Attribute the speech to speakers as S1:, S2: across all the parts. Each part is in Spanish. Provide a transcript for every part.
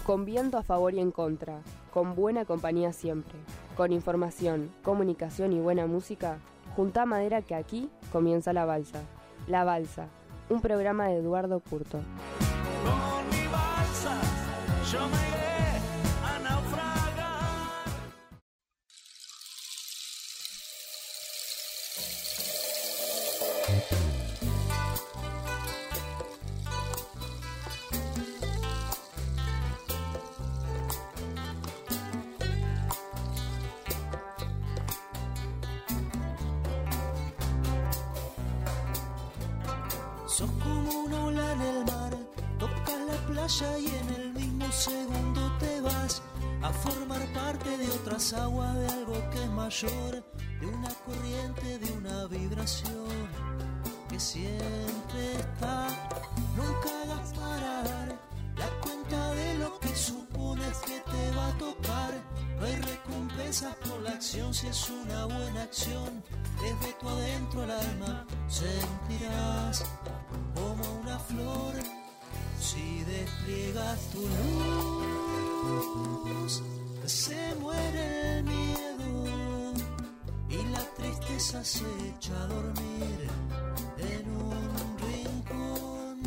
S1: Con viento a favor y en contra, con buena compañía siempre, con información, comunicación y buena música, juntá madera que aquí comienza La Balsa. La Balsa, un programa de Eduardo Curto.
S2: Con mi balsa yo me iré a naufragar.
S3: Sos como una ola en el mar, tocas la playa y en el mismo segundo te vas a formar parte de otras aguas, de algo que es mayor, de una corriente, de una vibración que siempre está. Nunca hagas parar la cuenta de lo que supones que te va a tocar. No hay recompensas por la acción si es una buena acción. Desde tu adentro el alma sentirás como una flor si despliegas tu luz. Se muere el miedo y la tristeza se echa a dormir en un rincón.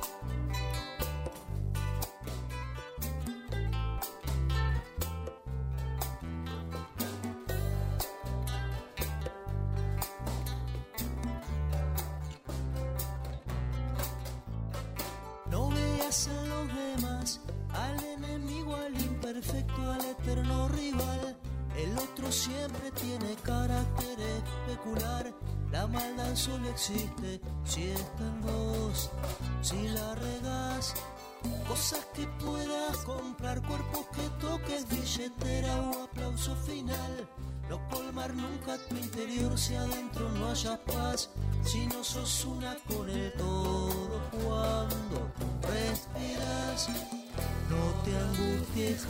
S3: No veas en los demás al enemigo, al imperfecto, al eterno rival. El otro siempre tiene carácter especular. La maldad solo existe si está en vos. Si la regás, cosas que puedas comprar, cuerpos que toques, billetera o aplauso final. No colmar nunca tu interior si adentro no haya paz. Si no sos una con el todo cuando respiras, no te angusties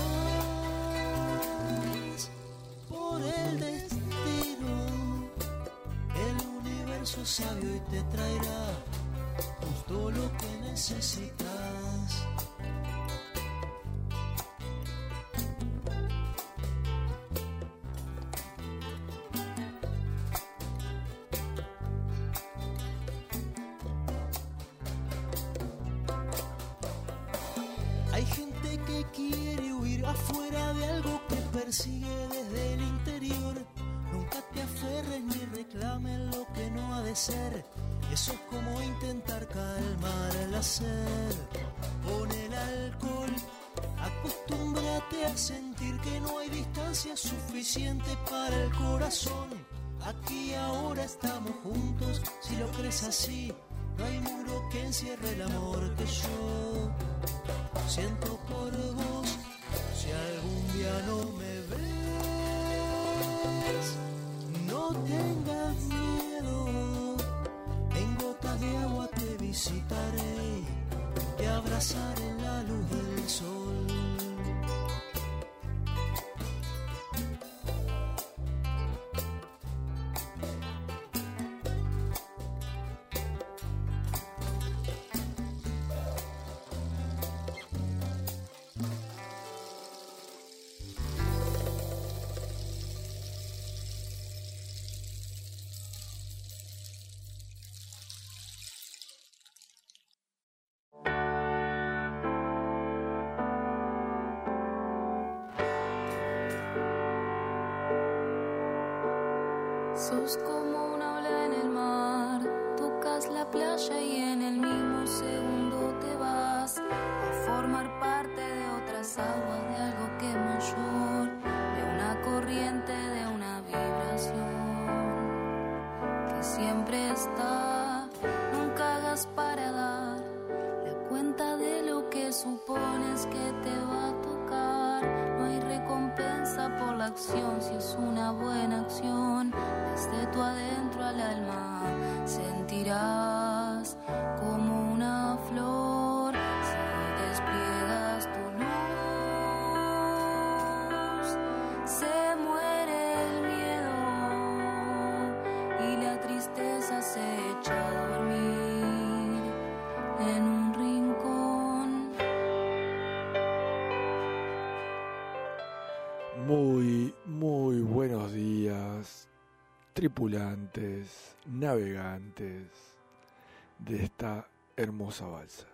S3: jamás por el destino. El universo es sabio y te traerá justo lo que necesitas. Hay gente que quiere huir afuera de algo que persigue desde el interior. Nunca te aferres ni reclames lo que no ha de ser. Eso es como intentar calmar el hacer. Con el alcohol, acostúmbrate a sentir que no hay distancia suficiente para el corazón. Aquí y ahora estamos juntos, si lo crees así, no hay muro que encierre el amor que yo siento por vos. Si algún día no me ves, no tengas miedo. En gotas de agua te visitaré, te abrazaré en la luz del sol.
S4: Sos como una ola en el mar, tocas la playa y en el mismo segundo te vas a formar parte de otras aguas, de algo que es mayor, de una corriente, de una vibración que siempre está. Nunca hagas para dar la cuenta de lo que supones que te va a tocar. No hay recompensa por la acción si es una buena acción. Desde tu adentro al alma sentirás como una flor si despliegas tu luz. Se muere el miedo y la tristeza se echa a dormir en un rincón.
S5: tripulantes, navegantes de esta hermosa balsa.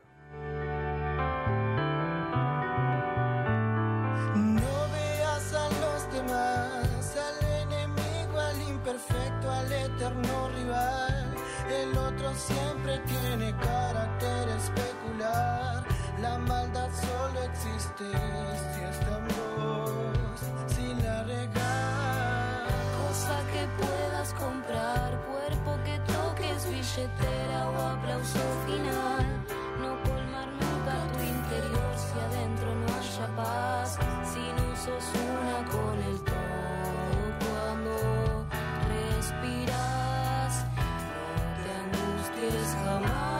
S3: No veas a los demás, al enemigo, al imperfecto, al eterno rival. El otro siempre tiene carácter especular. La maldad solo existe si está en vos, si la regás.
S4: Cosa que puedas comprar, cuerpo que toques, billetera o aplauso final. No colmar nunca tu interior si adentro no haya paz. Si no sos una con el todo cuando respiras, no te angusties jamás.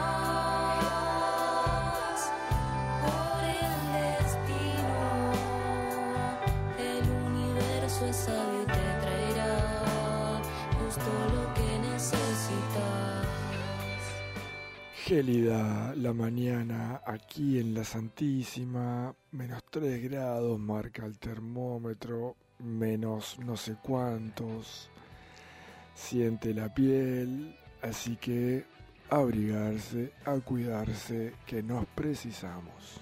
S4: Por el destino, el universo es sabio y te traerá justo lo que necesitas.
S5: Gélida la mañana aquí en la Santísima, menos 3 grados marca el termómetro, menos no sé cuántos, siente la piel, así que a abrigarse, a cuidarse, que nos precisamos.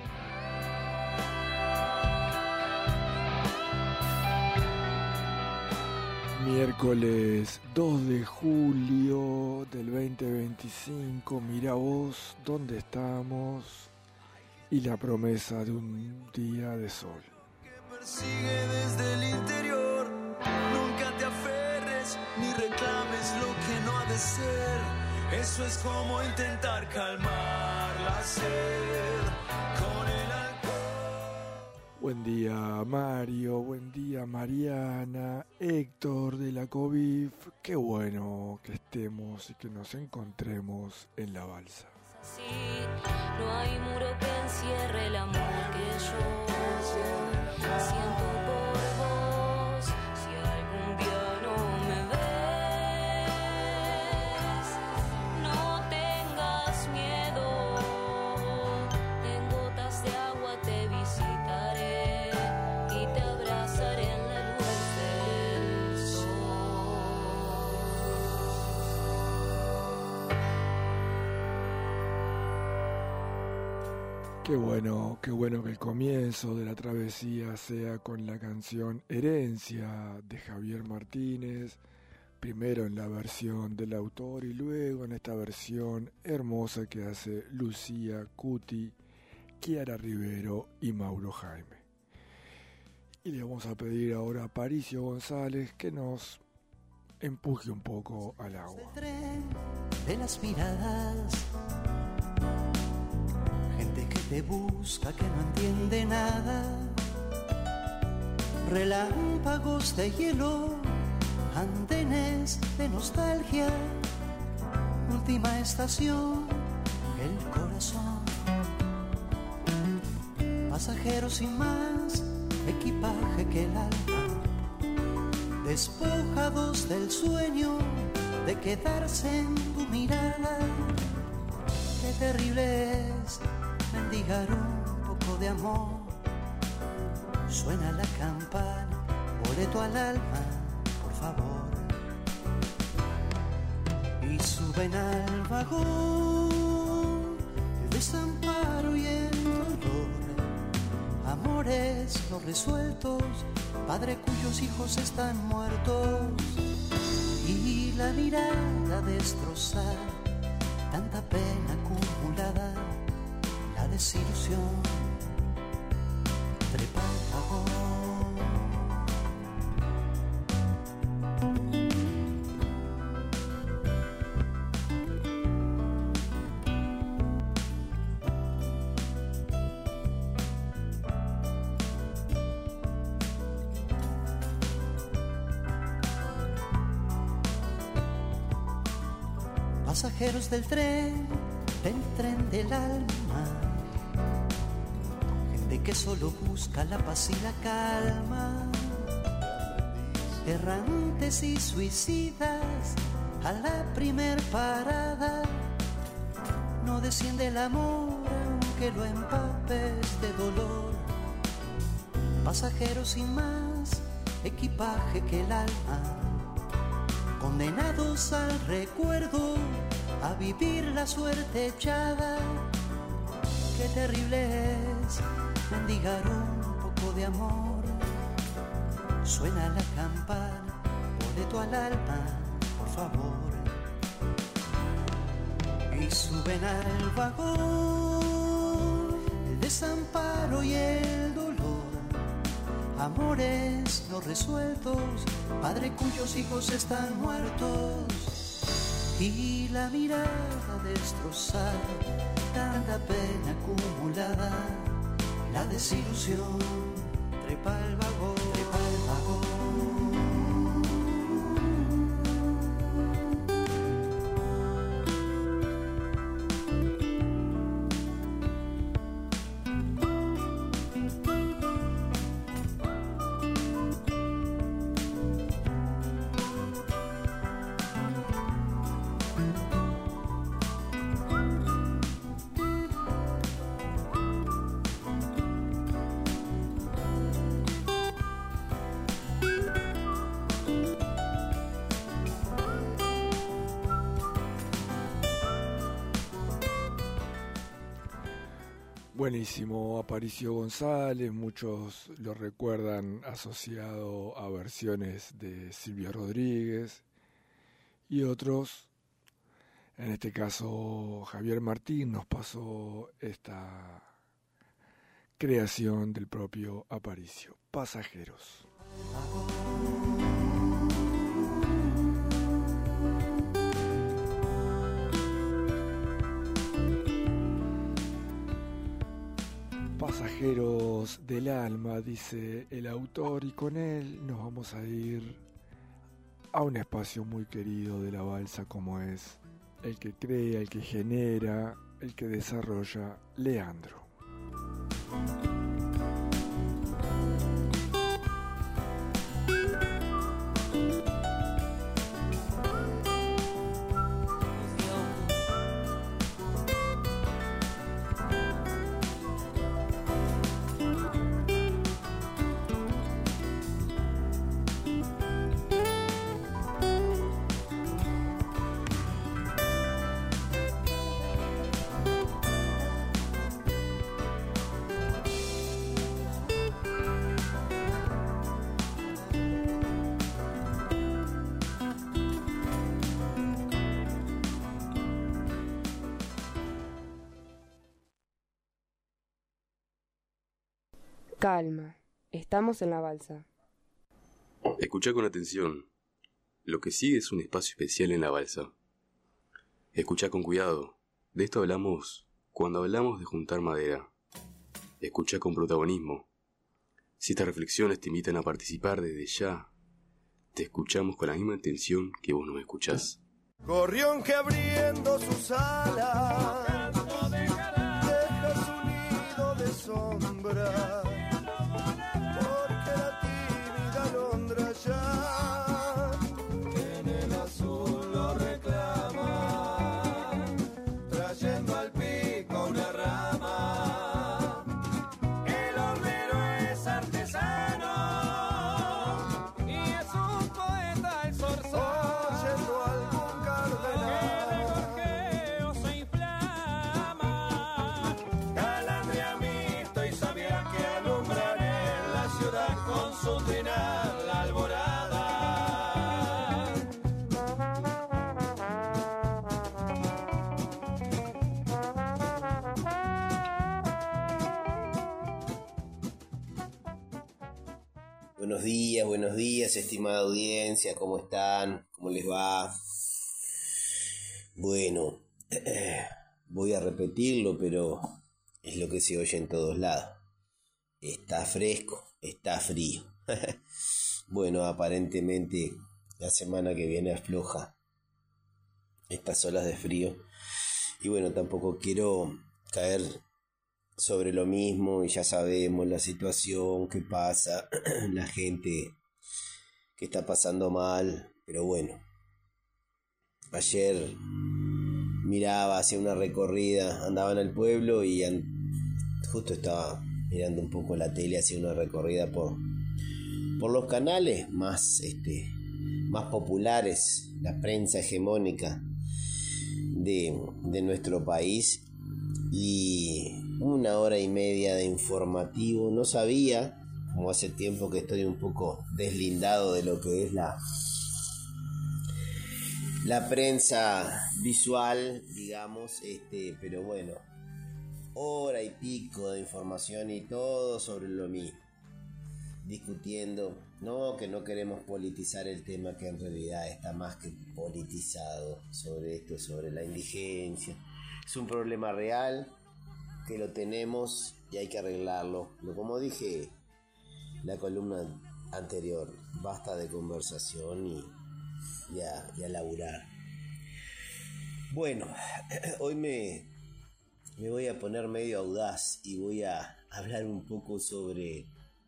S5: Miércoles 2 de julio del 2025, mira vos dónde estamos y la promesa de un día de sol.
S2: Que persigue desde el interior, nunca te aferres ni reclames lo que no ha de ser. Eso es como intentar calmar la sed con el alcohol.
S5: Buen día Mario, buen día Mariana, Héctor de la COVID. Qué bueno que estemos y que nos encontremos en la balsa.
S4: Sí, no hay muro que encierre el amor que yo siento por vos. Si algún día no me ves, no tengas miedo. En gotas de agua te visitaré y te abrazaré en la luz del sol.
S5: Qué bueno que el comienzo de la travesía sea con la canción Herencia de Javier Martínez, primero en la versión del autor y luego en esta versión hermosa que hace Lucía Cuti, Kiara Rivero y Mauro Jaime. Y le vamos a pedir ahora a Paricio González que nos empuje un poco al agua.
S3: El tren de las miradas, gente que te busca, que no entiende nada. Relámpagos de hielo, andenes de nostalgia. Última estación, el corazón. Pasajeros sin más equipaje que el alma, despojados del sueño de quedarse en tu mirada. Qué terrible es mendigar un poco de amor. Suena la campana, boleto al alma, por favor. Y suben al vagón el desamparo y el dolor. Amores no resueltos, padre cuyos hijos están muertos. Y la mirada destrozada, tanta pena acumulada, la desilusión trepa al vagón. Pasajeros del tren del alma, gente que solo busca la paz y la calma, errantes y suicidas a la primer parada. No desciende el amor aunque lo empapes de dolor. Pasajeros sin más equipaje que el alma, condenados al recuerdo, a vivir la suerte echada. Qué terrible es mendigar un poco de amor. Suena la campana, boleto al alma, por favor. Y suben al vagón el desamparo y el dolor. Amores no resueltos, padre cuyos hijos están muertos. Y la mirada destrozada, tanta pena acumulada. La desilusión trepa el vagón, trepa el vagón.
S5: Buenísimo, Aparicio González, muchos lo recuerdan asociado a versiones de Silvio Rodríguez y otros, en este caso Javier Martín, nos pasó esta creación del propio Aparicio, Pasajeros. Pasajeros del alma, dice el autor, y con él nos vamos a ir a un espacio muy querido de la balsa como es el que crea, el que genera, el que desarrolla Leandro.
S1: Calma, estamos en la balsa.
S6: Escuchá con atención. Lo que sigue es un espacio especial en la balsa. Escuchá con cuidado. De esto hablamos cuando hablamos de juntar madera. Escuchá con protagonismo. Si estas reflexiones te invitan a participar desde ya, te escuchamos con la misma intención que vos nos escuchás.
S2: Gorrión que abriendo sus alas deja su nido de sombra.
S7: Buenos días, estimada audiencia, ¿cómo están? ¿Cómo les va? Bueno, voy a repetirlo, pero es lo que se oye en todos lados. Está fresco, está frío. Bueno, aparentemente la semana que viene afloja estas olas de frío. Y bueno, tampoco quiero caer sobre lo mismo, y ya sabemos la situación que pasa, la gente que está pasando mal, pero bueno, ayer miraba, hacía una recorrida, andaba en el pueblo y justo estaba mirando un poco la tele, hacía una recorrida por los canales más más populares, la prensa hegemónica de nuestro país, y 1 hora y media de informativo. No sabía, como hace tiempo que estoy un poco deslindado de lo que es la prensa visual, digamos, pero bueno, 1 hora y pico de información y todo sobre lo mismo, discutiendo, que no queremos politizar el tema, que en realidad está más que politizado, sobre esto, sobre la indigencia. Es un problema real que lo tenemos y hay que arreglarlo. Como dije la columna anterior, basta de conversación y a laburar. Bueno, hoy me voy a poner medio audaz y voy a hablar un poco sobre...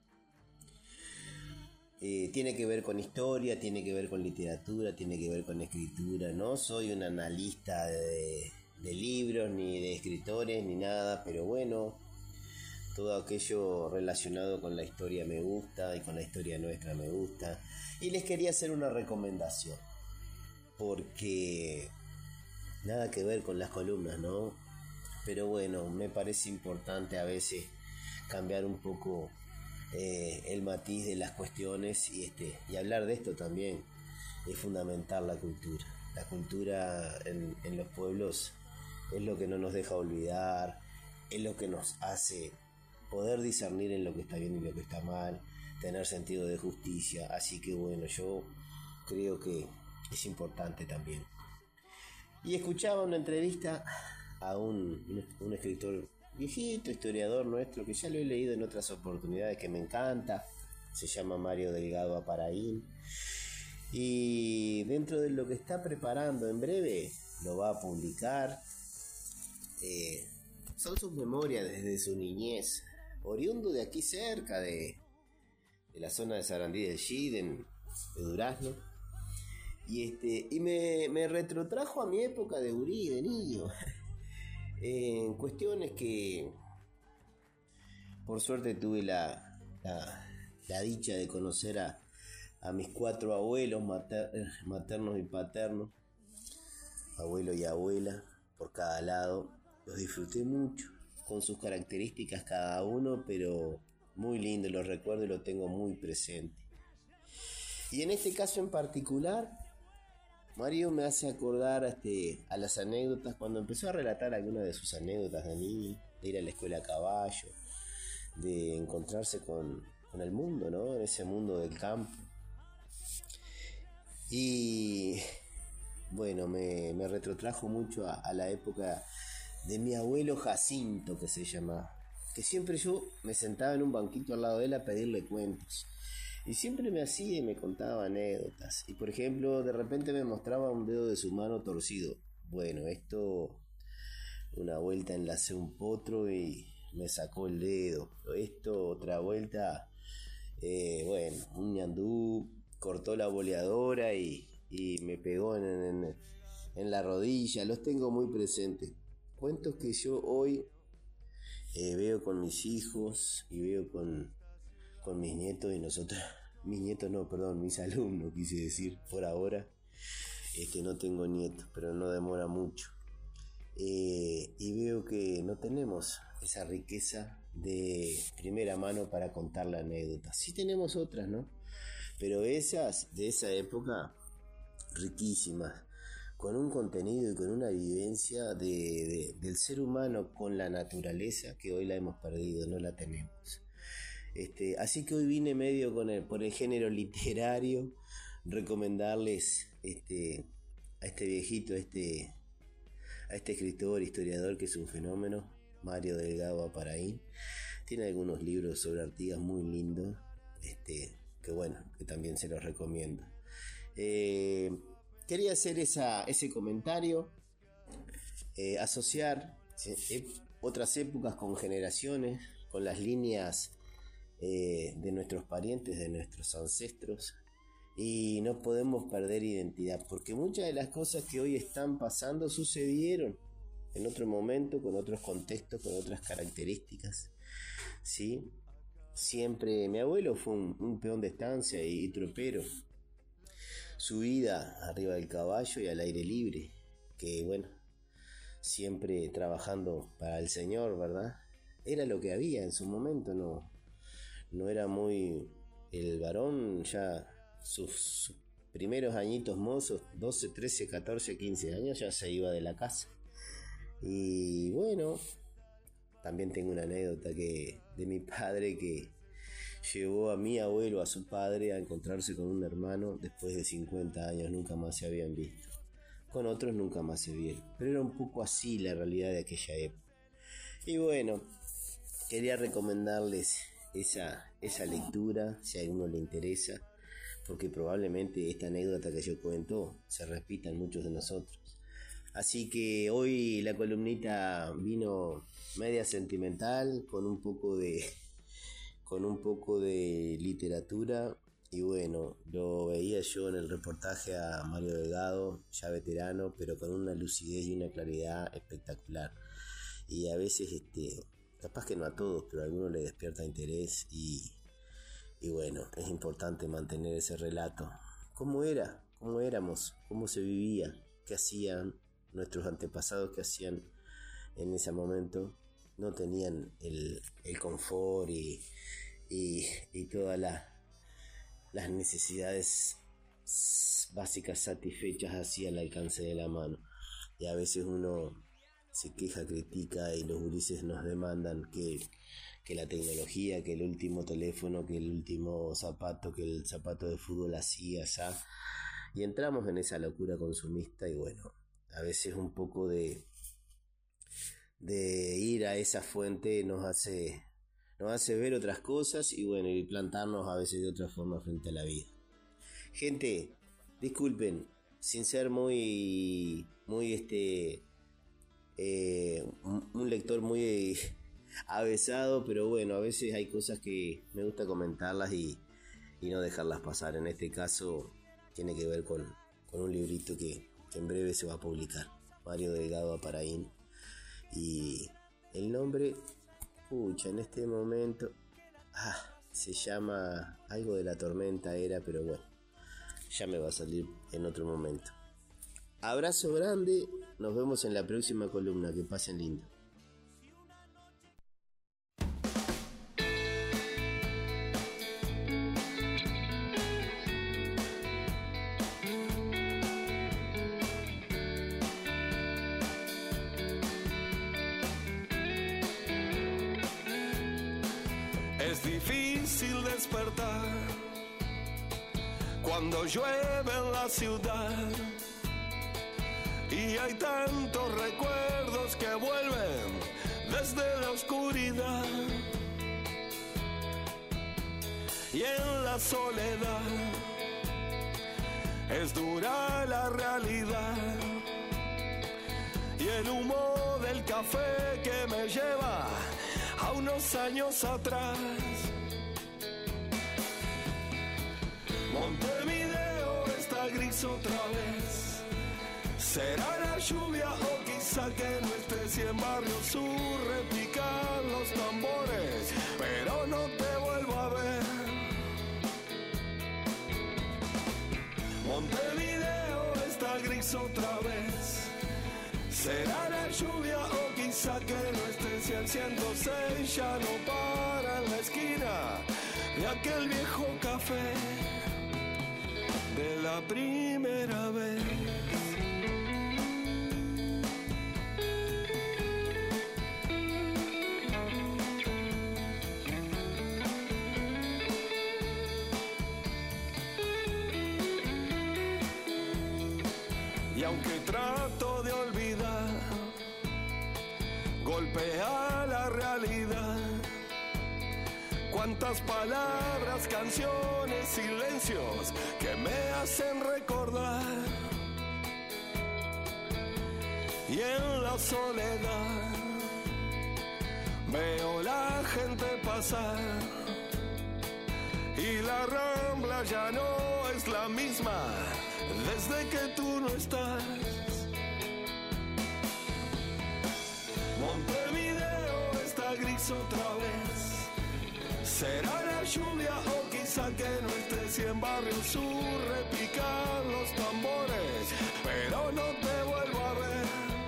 S7: tiene que ver con historia, tiene que ver con literatura, tiene que ver con escritura. No soy un analista de libros, ni de escritores, ni nada, pero bueno, todo aquello relacionado con la historia me gusta, y con la historia nuestra me gusta. Y les quería hacer una recomendación, porque nada que ver con las columnas, ¿no? Pero bueno, me parece importante a veces cambiar un poco el matiz de las cuestiones y hablar de esto también. Es fundamental la cultura. La cultura en los pueblos es lo que no nos deja olvidar, es lo que nos hace poder discernir en lo que está bien y lo que está mal, tener sentido de justicia. Así que bueno, yo creo que es importante también. Y escuchaba una entrevista a un escritor viejito, historiador nuestro, que ya lo he leído en otras oportunidades, que me encanta. Se llama Mario Delgado Aparaín, y dentro de lo que está preparando, en breve lo va a publicar, son sus memorias desde su niñez, oriundo de aquí cerca de la zona de Sarandí del Cid, de Durazno, y me retrotrajo a mi época de gurí, de niño, en cuestiones que por suerte tuve la dicha de conocer a mis 4 abuelos maternos y paternos, abuelo y abuela por cada lado. Los disfruté mucho, con sus características cada uno, pero muy lindo, los recuerdo y lo tengo muy presente. Y en este caso en particular, Mario me hace acordar a las anécdotas, cuando empezó a relatar algunas de sus anécdotas de niño, de ir a la escuela a caballo, de encontrarse con el mundo, ¿no? En ese mundo del campo. Y bueno, me retrotrajo mucho a la época de mi abuelo Jacinto, que se llamaba, que siempre yo me sentaba en un banquito al lado de él a pedirle cuentos. Y siempre me hacía y me contaba anécdotas. Y por ejemplo, de repente me mostraba un dedo de su mano torcido. Bueno, una vuelta enlacé un potro y me sacó el dedo. Otra vuelta, un ñandú cortó la boleadora y me pegó en la rodilla. Los tengo muy presentes. Cuentos que yo hoy veo con mis hijos y veo con mis nietos, y nosotros, mis alumnos, quise decir, por ahora. No tengo nietos, pero no demora mucho. Y veo que no tenemos esa riqueza de primera mano para contar la anécdota. Sí tenemos otras, ¿no? Pero esas de esa época, riquísimas, con un contenido y con una vivencia del ser humano con la naturaleza, que hoy la hemos perdido, no la tenemos. Así que hoy vine medio por el género literario, recomendarles a este viejito, a este escritor, historiador, que es un fenómeno, Mario Delgado Aparaín. Tiene algunos libros sobre Artigas muy lindos, que también se los recomiendo. Quería hacer ese comentario, asociar otras épocas con generaciones, con las líneas de nuestros parientes, de nuestros ancestros, y no podemos perder identidad, porque muchas de las cosas que hoy están pasando sucedieron en otro momento, con otros contextos, con otras características, ¿sí? Siempre mi abuelo fue un peón de estancia y tropero. su vida arriba del caballo y al aire libre, que bueno, siempre trabajando para el Señor, ¿verdad? Era lo que había en su momento, no era muy el varón, ya sus primeros añitos mozos, 12, 13, 14, 15 años, ya se iba de la casa. Y bueno, también tengo una anécdota de mi padre, que llevó a mi abuelo, a su padre, a encontrarse con un hermano después de 50 años, nunca más se habían visto. Con otros nunca más se vieron, pero era un poco así la realidad de aquella época. Y bueno, quería recomendarles esa lectura, si a alguno le interesa, porque probablemente esta anécdota que yo cuento se repita en muchos de nosotros. Así que hoy la columnita vino media sentimental, con un poco de literatura. Y bueno, lo veía yo en el reportaje a Mario Delgado, ya veterano, pero con una lucidez y una claridad espectacular. Y a veces, capaz que no a todos, pero a algunos les despierta interés y bueno, es importante mantener ese relato. ¿Cómo éramos? ¿Cómo se vivía? ¿Qué hacían nuestros antepasados? ¿Qué hacían en ese momento? No tenían el confort y todas las necesidades básicas satisfechas así al alcance de la mano. Y a veces uno se queja, critica, y los gurises nos demandan que la tecnología, que el último teléfono, que el último zapato, que el zapato de fútbol así, asá. Y entramos en esa locura consumista y bueno, a veces un poco de ir a esa fuente nos hace ver otras cosas y bueno, y plantarnos a veces de otra forma frente a la vida. Gente, disculpen, sin ser un lector muy avesado, pero bueno, a veces hay cosas que me gusta comentarlas y no dejarlas pasar. En este caso tiene que ver con un librito que en breve se va a publicar, Mario Delgado Aparaín, y el nombre, en este momento se llama algo de la tormenta era, pero bueno, ya me va a salir en otro momento. Abrazo grande, nos vemos en la próxima columna, que pasen lindo.
S2: Es difícil despertar cuando llueve en la ciudad y hay tantos recuerdos que vuelven desde la oscuridad, y en la soledad es dura la realidad y el humo del café que me lleva a unos años atrás. Montevideo está gris otra vez. Será la lluvia o quizá que no esté, si en Barrio Sur repican los tambores, pero no te vuelvo a ver. Montevideo está gris otra vez. Será la lluvia o quizá que no esté, si el 106 ya no para en la esquina de aquel viejo café de la primera vez. Y aunque trato de olvidar, golpea la realidad. Cuántas palabras, canciones, silencios que me hacen recordar. Y en la soledad veo la gente pasar y la Rambla ya no es la misma desde que tú no estás. Montevideo está gris otra vez. Será la lluvia o quizá quizá que no estés y en Barrio Sur repican los tambores, pero no te vuelvo a ver.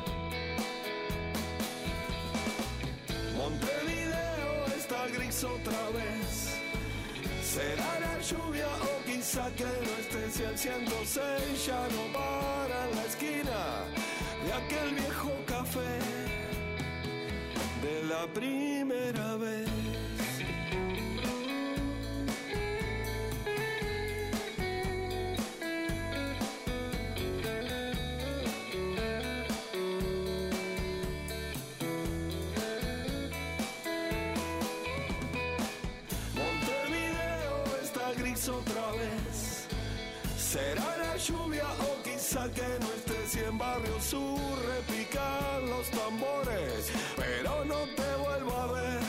S2: Montevideo está gris otra vez. Será la lluvia o quizá que no estés y el 106 ya no para en la esquina de aquel viejo café de la primera vez. Otra vez. Será la lluvia o quizá que no estés y en Barrio Sur repican los tambores, pero no te vuelvo a ver.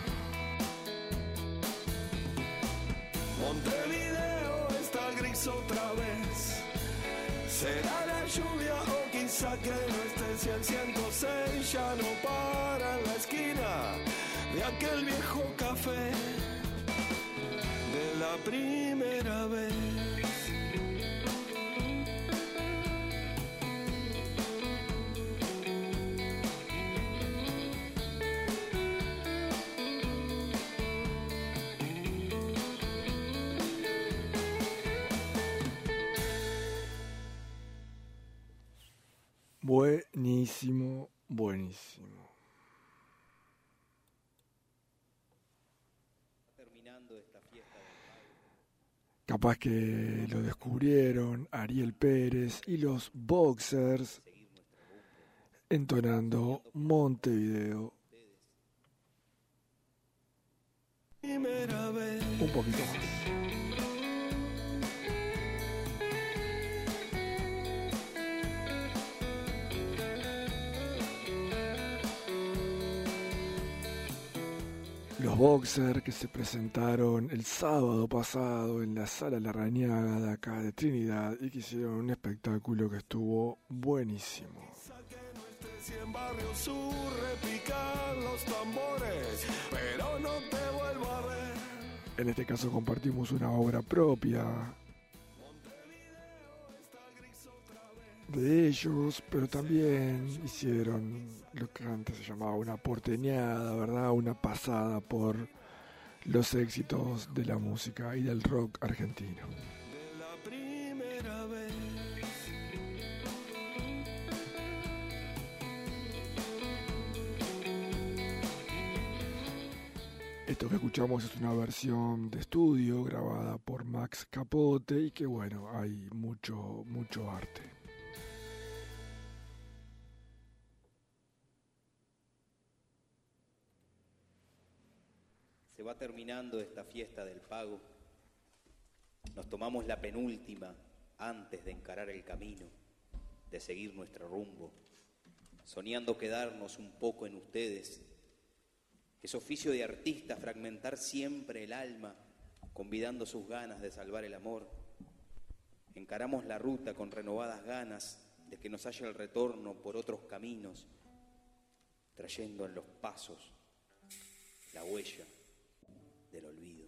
S2: Montevideo está gris otra vez. Será la lluvia o quizá que no estés y el 106 ya no para en la esquina de aquel viejo café de la primera vez.
S5: Buenísimo, buenísimo. Capaz que lo descubrieron Ariel Pérez y los Boxers entonando Montevideo. Un poquito más. Los Boxers que se presentaron el sábado pasado en la Sala Larrañaga de acá de Trinidad y que hicieron un espectáculo que estuvo buenísimo.
S2: En Barrio Sur repican los tambores, pero no te vuelvo a ver.
S5: En este caso compartimos una obra propia de ellos, pero también hicieron lo que antes se llamaba una porteñada, ¿verdad? Una pasada por los éxitos de la música y del rock argentino.
S2: De la primera vez.
S5: Esto que escuchamos es una versión de estudio grabada por Max Capote y que bueno, hay mucho arte.
S8: Se va terminando esta fiesta del pago. Nos tomamos la penúltima antes de encarar el camino, de seguir nuestro rumbo, soñando quedarnos un poco en ustedes. Es oficio de artista fragmentar siempre el alma, convidando sus ganas de salvar el amor. Encaramos la ruta con renovadas ganas de que nos haya el retorno por otros caminos, trayendo en los pasos la huella del olvido.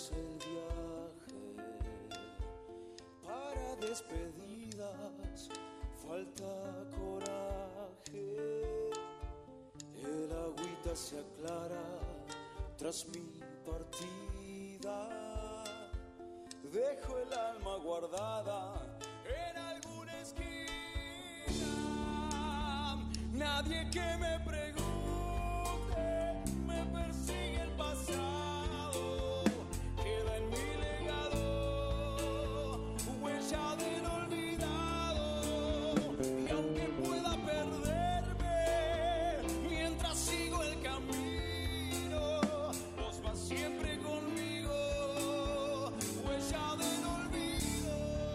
S2: comienza el viaje. Para despedidas falta coraje. El agüita se aclara tras mi partida. Dejo el alma guardada en alguna esquina. Nadie que me pregunte, me persigue el pasado. Queda en mi legado huella del olvidado. Y aunque pueda perderme mientras sigo el camino, vos vas siempre conmigo, huella del olvido.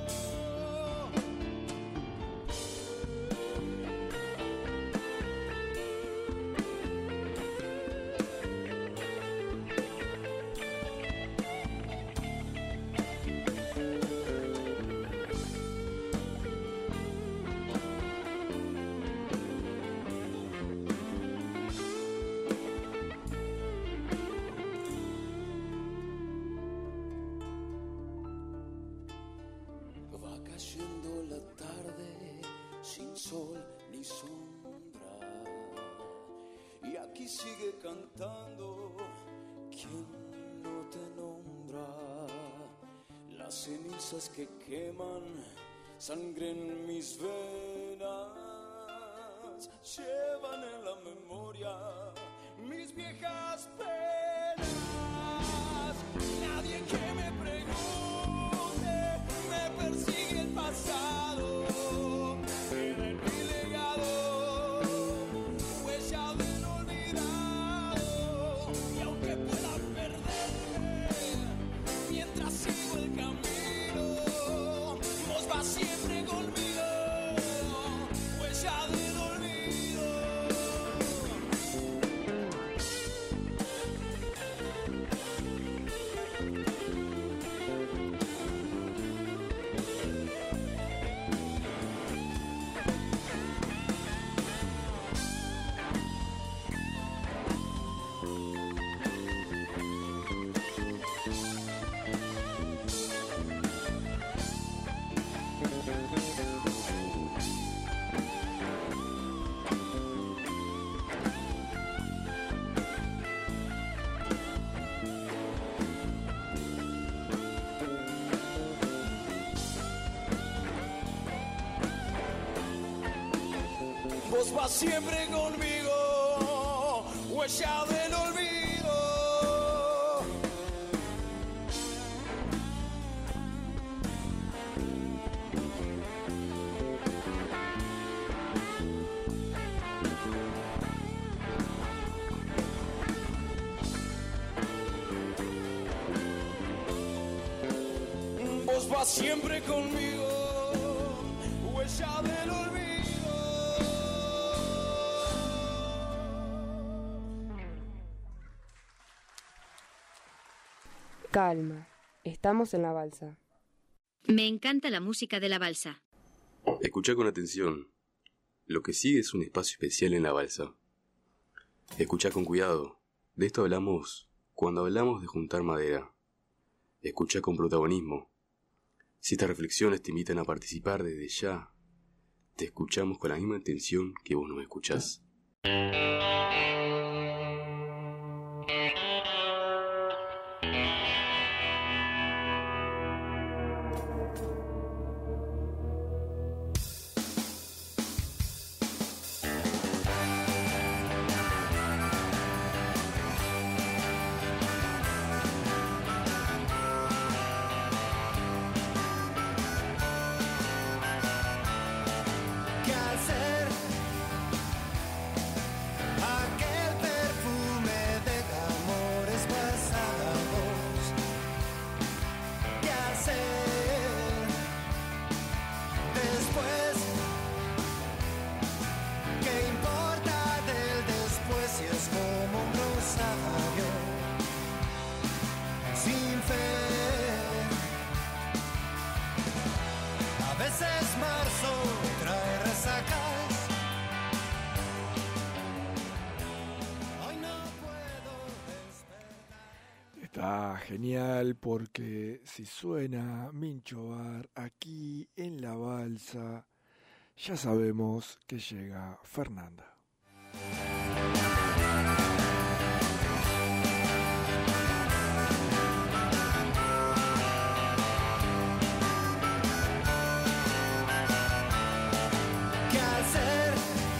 S2: Va cayendo la tarde sin sol ni sombra, y aquí sigue cantando quien no te nombra. Las cenizas que queman sangre en mis venas, llevan en la memoria mis viejas penas. Nadie que me pregunte, me persigue el pasado. Queda en mi legado huella del olvidado. Y aunque pueda perderme mientras sigo el camino, vos vas siempre conmigo, huella del olvido. Vos vas siempre conmigo, huella del olvido. Vos vas siempre conmigo, huella del olvido.
S1: Calma, estamos en la balsa.
S9: Me encanta la música de la balsa.
S6: Escucha con atención. Lo que sigue es un espacio especial en la balsa. Escucha con cuidado. De esto hablamos cuando hablamos de juntar madera. Escucha con protagonismo. Si estas reflexiones te invitan a participar desde ya, te escuchamos con la misma intención que vos nos escuchás.
S2: ¿Qué hacer? Aquel
S5: Está genial porque si suena Mincho Bar aquí en la balsa, ya sabemos que llega Fernanda.
S2: ¿Qué hacer?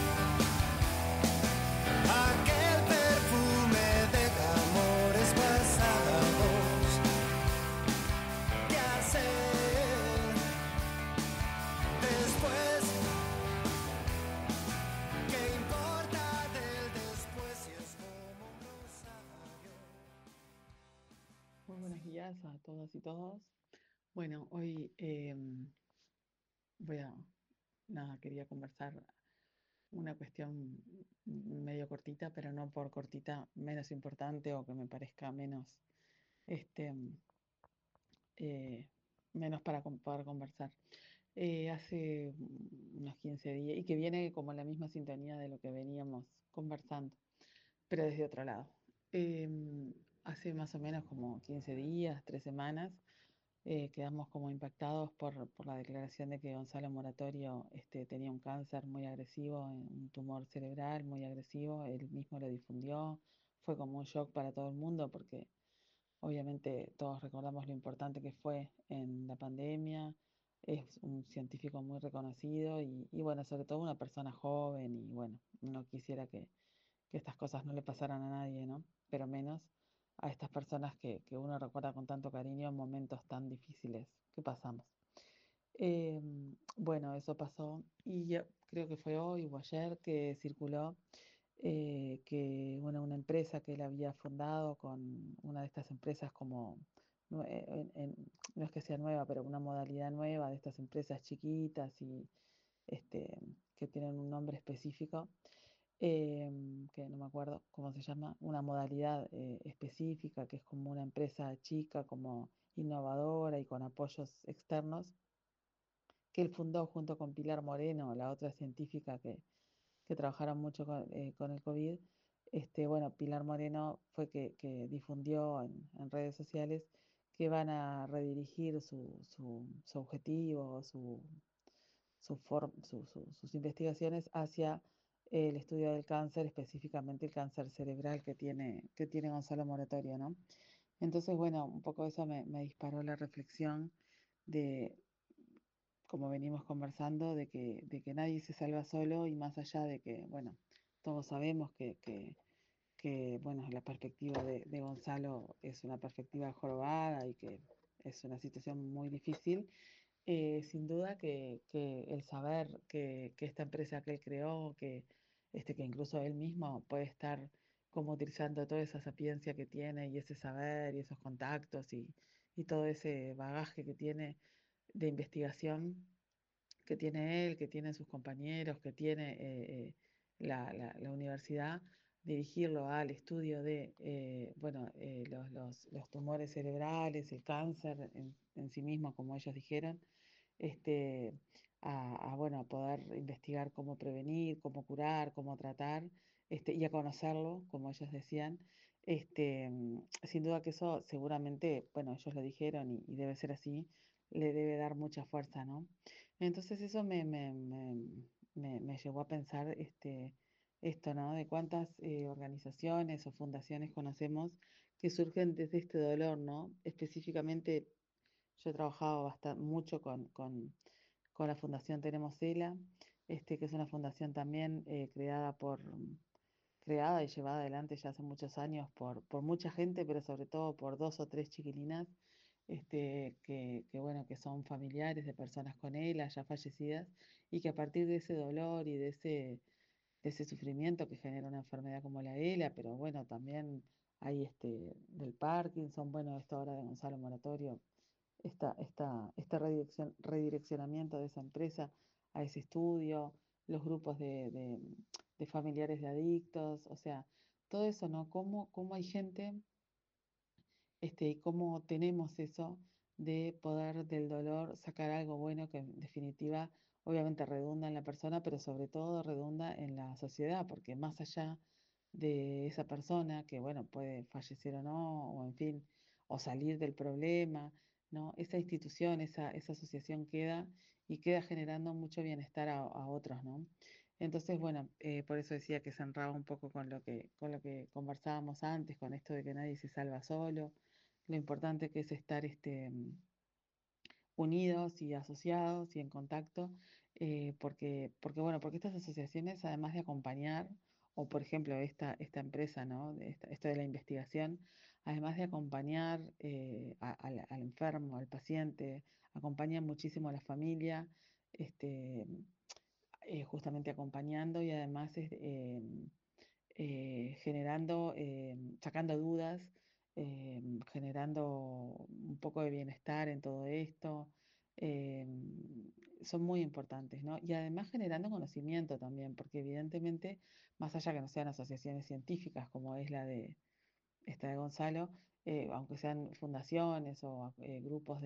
S2: Aquel perfume de amores pasados. ¿Qué hacer después? ¿Qué importa del después si es como un rosario?
S10: Muy buenos días a todas y todos. Bueno, hoy quería conversar una cuestión medio cortita, pero no por cortita menos importante o que me parezca menos, este, eh, menos para poder conversar. Hace unos 15 días y que viene como en la misma sintonía de lo que veníamos conversando, pero desde otro lado. Hace más o menos como 15 días, 3 semanas, quedamos como impactados por la declaración de que Gonzalo Moratorio tenía un cáncer muy agresivo, un tumor cerebral muy agresivo. Él mismo lo difundió. Fue como un shock para todo el mundo porque obviamente todos recordamos lo importante que fue en la pandemia. Es un científico muy reconocido y bueno, sobre todo una persona joven y bueno, no quisiera que estas cosas no le pasaran a nadie, ¿no? Pero menos a estas personas que uno recuerda con tanto cariño en momentos tan difíciles que pasamos. Bueno, eso pasó y yo creo que fue hoy o ayer que circuló que bueno, una empresa que él había fundado con una de estas empresas como, no es que sea nueva, pero una modalidad nueva de estas empresas chiquitas y este, que tienen un nombre específico, que no me acuerdo cómo se llama, una modalidad específica que es como una empresa chica, como innovadora y con apoyos externos, que él fundó junto con Pilar Moreno, la otra científica que trabajaron mucho con el COVID. Bueno, Pilar Moreno fue que difundió en redes sociales que van a redirigir su objetivo, sus investigaciones hacia el estudio del cáncer, específicamente el cáncer cerebral que tiene Gonzalo Moratorio, ¿no? Entonces, bueno, un poco eso me disparó la reflexión de, como venimos conversando, de que nadie se salva solo y más allá de que, bueno, todos sabemos bueno, la perspectiva de Gonzalo es una perspectiva jorobada y que es una situación muy difícil. Sin duda que el saber que esta empresa que él creó, que incluso él mismo puede estar como utilizando toda esa sapiencia que tiene y ese saber y esos contactos y todo ese bagaje que tiene de investigación que tiene él, que tienen sus compañeros, que tiene la universidad, dirigirlo al estudio de bueno, los tumores cerebrales, el cáncer en sí mismo, como ellos dijeron, este, bueno, a poder investigar cómo prevenir, cómo curar, cómo tratar, y a conocerlo, como ellos decían. Sin duda que eso seguramente, bueno, ellos lo dijeron y debe ser así, le debe dar mucha fuerza, ¿no? Entonces eso me llevó a pensar esto, ¿no? De cuántas organizaciones o fundaciones conocemos que surgen desde este dolor, ¿no? Específicamente yo he trabajado mucho con la Fundación Tenemos ELA, que es una fundación también creada y llevada adelante ya hace muchos años por mucha gente, pero sobre todo por 2 o 3 chiquilinas, bueno, que son familiares de personas con ELA ya fallecidas, y que a partir de ese dolor y de ese sufrimiento que genera una enfermedad como la ELA, pero bueno, también hay del Parkinson, bueno, esto ahora de Gonzalo Moratorio, este redireccionamiento de esa empresa a ese estudio, los grupos de familiares de adictos, o sea, todo eso, ¿no? ¿Cómo hay gente, y cómo tenemos eso de poder del dolor sacar algo bueno que en definitiva obviamente redunda en la persona, pero sobre todo redunda en la sociedad, porque más allá de esa persona que, bueno, puede fallecer o no, o en fin, o salir del problema, ¿no? Esa institución, esa asociación queda y queda generando mucho bienestar a otros, ¿no? Entonces, bueno, por eso decía que se enraba un poco con lo que conversábamos antes, con esto de que nadie se salva solo, lo importante que es estar unidos y asociados y en contacto, porque estas asociaciones, además de acompañar, o por ejemplo esta empresa, ¿no? Esto de la investigación, además de acompañar al enfermo, al paciente, acompañan muchísimo a la familia, este, justamente acompañando y además generando, sacando dudas, generando un poco de bienestar en todo esto. eh, Son muy importantes, ¿no? Y además generando conocimiento también, porque evidentemente, más allá que no sean asociaciones científicas como es la de esta de Gonzalo, aunque sean fundaciones o grupos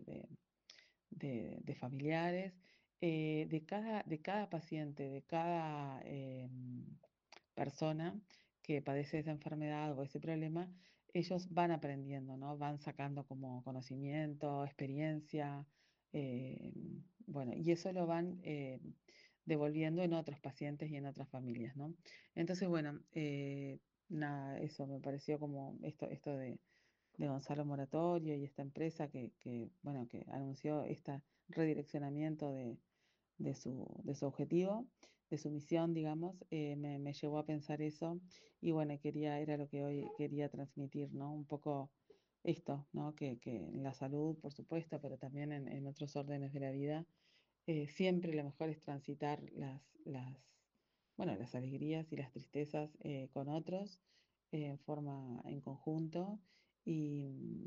S10: de familiares, de cada paciente, de cada persona que padece esa enfermedad o ese problema, ellos van aprendiendo, ¿no? Van sacando como conocimiento, experiencia, eh, bueno, y eso lo van devolviendo en otros pacientes y en otras familias, ¿no? Entonces, bueno, nada, eso me pareció como esto de Gonzalo Moratorio y esta empresa bueno, que anunció este redireccionamiento de su objetivo, de su misión, digamos, me llevó a pensar eso y bueno, era lo que hoy quería transmitir, ¿no? Un poco esto, ¿no? Que en la salud, por supuesto, pero también en otros órdenes de la vida, siempre lo mejor es transitar bueno, las alegrías y las tristezas con otros en conjunto y,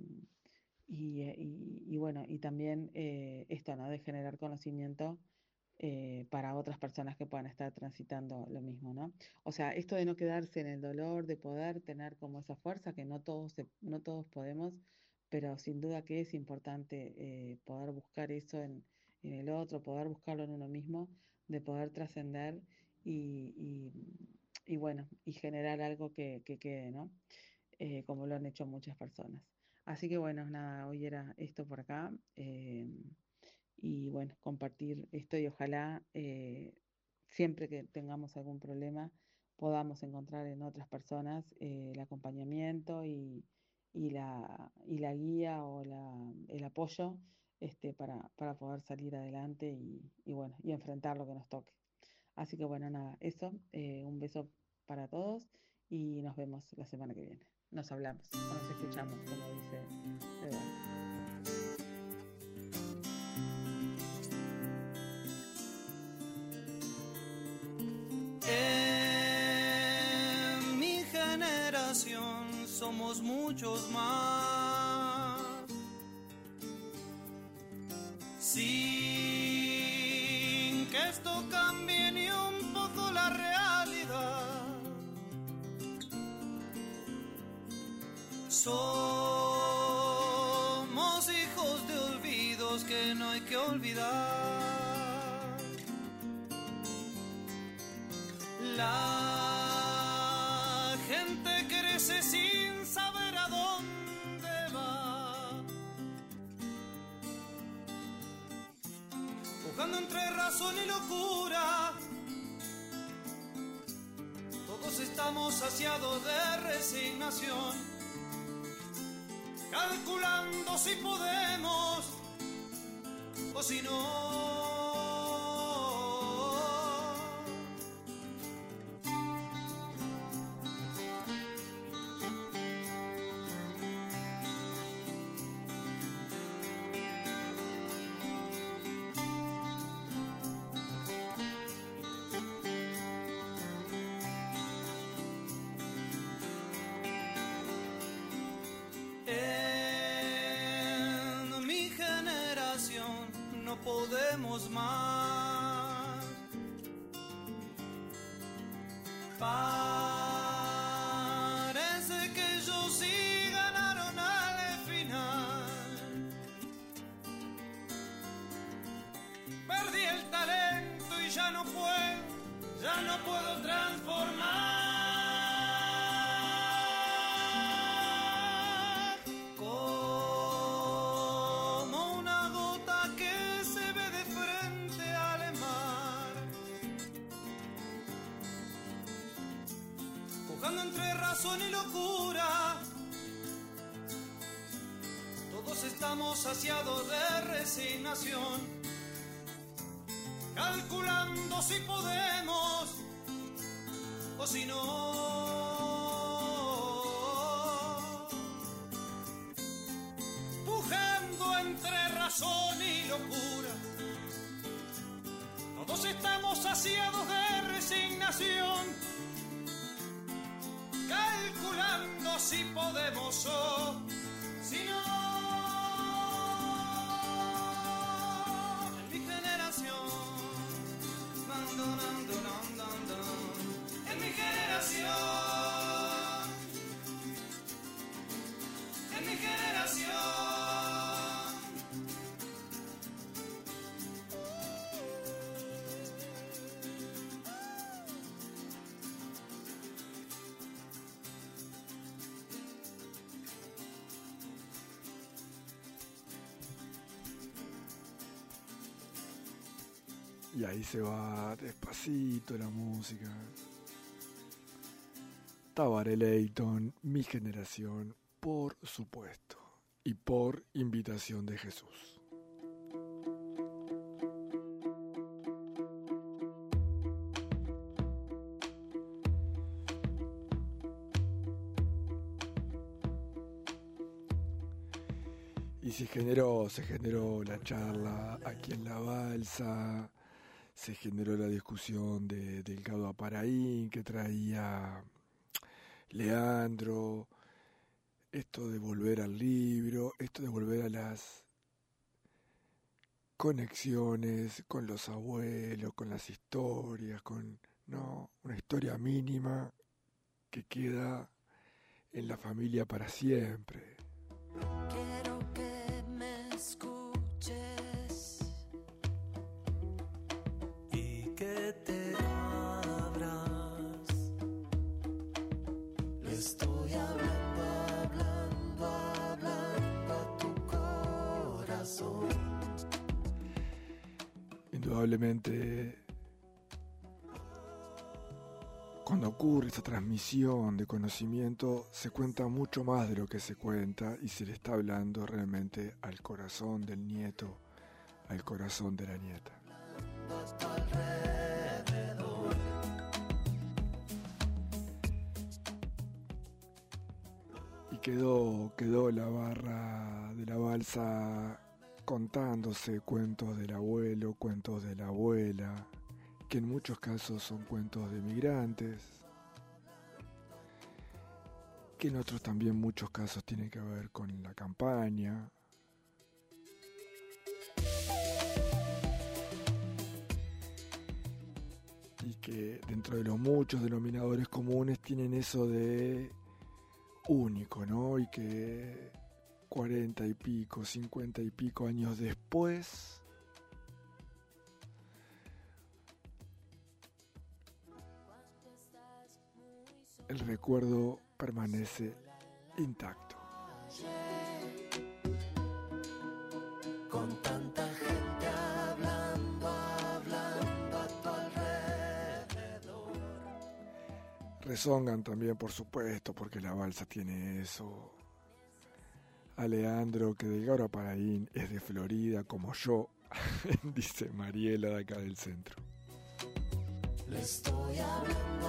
S10: y bueno, y también esto, ¿no? De generar conocimiento para otras personas que puedan estar transitando lo mismo, ¿no? O sea, esto de no quedarse en el dolor, de poder tener como esa fuerza, que no todos podemos, pero sin duda que es importante poder buscar eso en el otro, poder buscarlo en uno mismo, de poder trascender y, y, y bueno, y generar algo que quede, ¿no? Como lo han hecho muchas personas. Así que bueno, nada, hoy era esto por acá. Y bueno, compartir esto y ojalá siempre que tengamos algún problema podamos encontrar en otras personas el acompañamiento y la guía o el apoyo para poder salir adelante y bueno, y enfrentar lo que nos toque. Así que bueno, nada, eso, un beso para todos y nos vemos la semana que viene. Nos hablamos o nos escuchamos, como dice Eduardo.
S2: En mi generación somos muchos más, sin que esto cambie ni un poco la realidad. Somos hijos de olvidos que no hay que olvidar. La gente crece sin saber a dónde va, buscando entre razón y locura. Todos estamos saciados de resignación, calculando si podemos o si no. En mi generación no podemos más. Parece que ellos sí ganaron al final. Perdí el talento y ya no puedo transformar.
S3: Buscando entre razón y locura, todos estamos saciados de resignación, calculando si podemos o si no, pujando entre razón y locura, todos estamos saciados de resignación, calculando si podemos o si no. En mi generación, en mi generación, en mi generación.
S5: Y ahí se va despacito la música. Tabaré Leyton, Mi generación, por supuesto, y por invitación de Jesús. Y se generó la charla aquí en La Balsa. Se generó la discusión de Delgado Aparaín que traía Leandro, esto de volver al libro, esto de volver a las conexiones con los abuelos, con las historias, con una historia mínima que queda en la familia para siempre.
S3: Quiero que me escuches y que te abras. Le estoy hablando a tu corazón.
S5: Indudablemente, cuando ocurre esta transmisión de conocimiento, se cuenta mucho más de lo que se cuenta y se le está hablando realmente al corazón del nieto, al corazón de la nieta. Y quedó la barra de La Balsa contándose cuentos del abuelo, cuentos de la abuela, que en muchos casos son cuentos de migrantes, que en otros también muchos casos tienen que ver con la campaña. Y que dentro de los muchos denominadores comunes tienen eso de único, ¿no? Y que 40 y pico, 50 y pico años después, el recuerdo permanece intacto.
S3: Con tanta gente hablando a tu alrededor.
S5: Rezongan también, por supuesto, porque La Balsa tiene eso. A Leandro, que Delgado Aparaín es de Florida, como yo, dice Mariela de acá del centro.
S3: Le estoy hablando.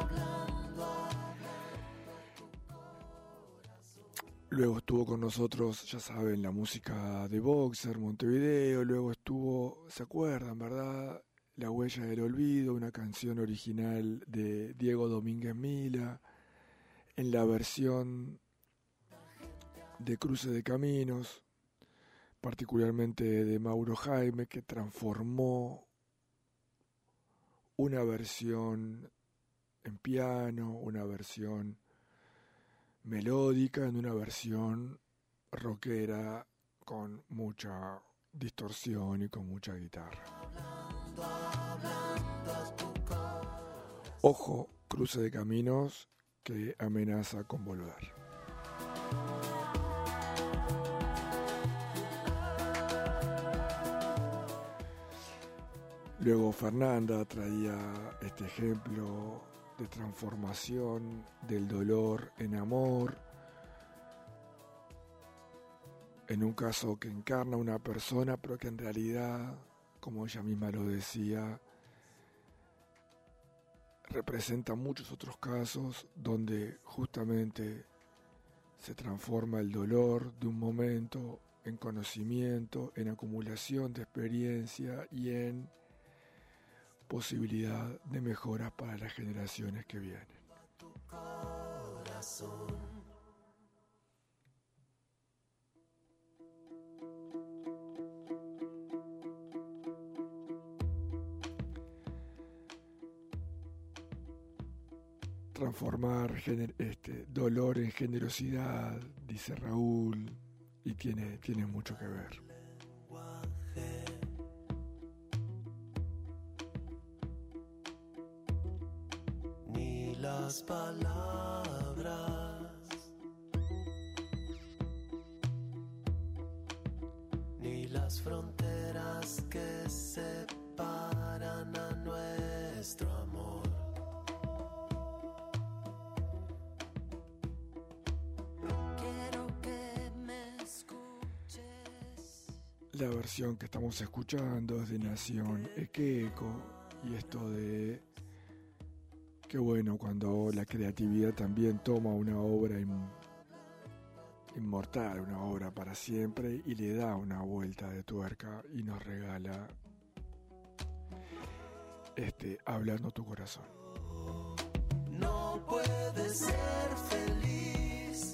S5: Luego estuvo con nosotros, ya saben, la música de Boxer, Montevideo. Luego estuvo, ¿se acuerdan, verdad? La Huella del Olvido, una canción original de Diego Domínguez Mila, en la versión de Cruce de Caminos, particularmente de Mauro Jaime, que transformó una versión en piano, una versión melódica en una versión rockera con mucha distorsión y con mucha guitarra. Ojo, Cruce de Caminos que amenaza con volver. Luego Fernanda traía este ejemplo de transformación del dolor en amor, en un caso que encarna una persona, pero que en realidad, como ella misma lo decía, representa muchos otros casos donde justamente se transforma el dolor de un momento en conocimiento, en acumulación de experiencia y en posibilidad de mejoras para las generaciones que vienen. Transformar dolor en generosidad, dice Raúl, y tiene mucho que ver.
S3: Ni las palabras, ni las fronteras que separan a nuestro amor.
S5: La versión que estamos escuchando es de Nación Equeco, y esto de que bueno, cuando la creatividad también toma una obra inmortal, una obra para siempre, y le da una vuelta de tuerca y nos regala Hablando tu corazón.
S3: No puedes ser feliz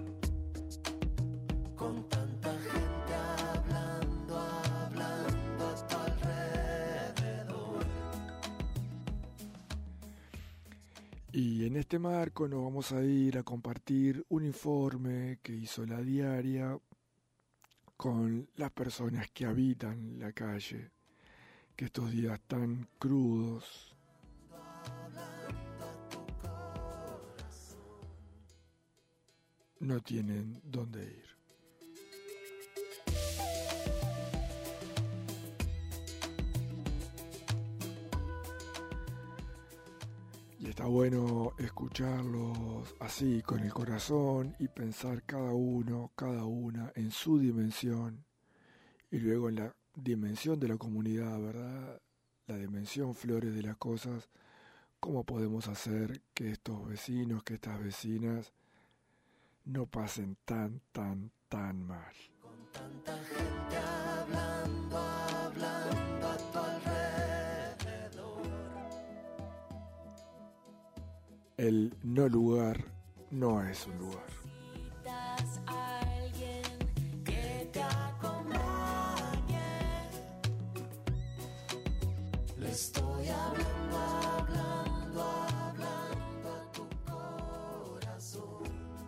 S3: con tanta gente hablando a tu alrededor.
S5: Y en este marco nos vamos a ir a compartir un informe que hizo La Diaria con las personas que habitan la calle, que estos días tan crudos no tienen dónde ir. Y está bueno escucharlos así, con el corazón, y pensar cada uno, cada una en su dimensión, y luego en la dimensión de la comunidad, ¿verdad? La dimensión flores de las cosas, cómo podemos hacer que estos vecinos, que estas vecinas no pasen tan mal.
S3: Con tanta gente hablando a tu alrededor.
S5: El no lugar no es un lugar.
S3: Estoy hablando a tu corazón.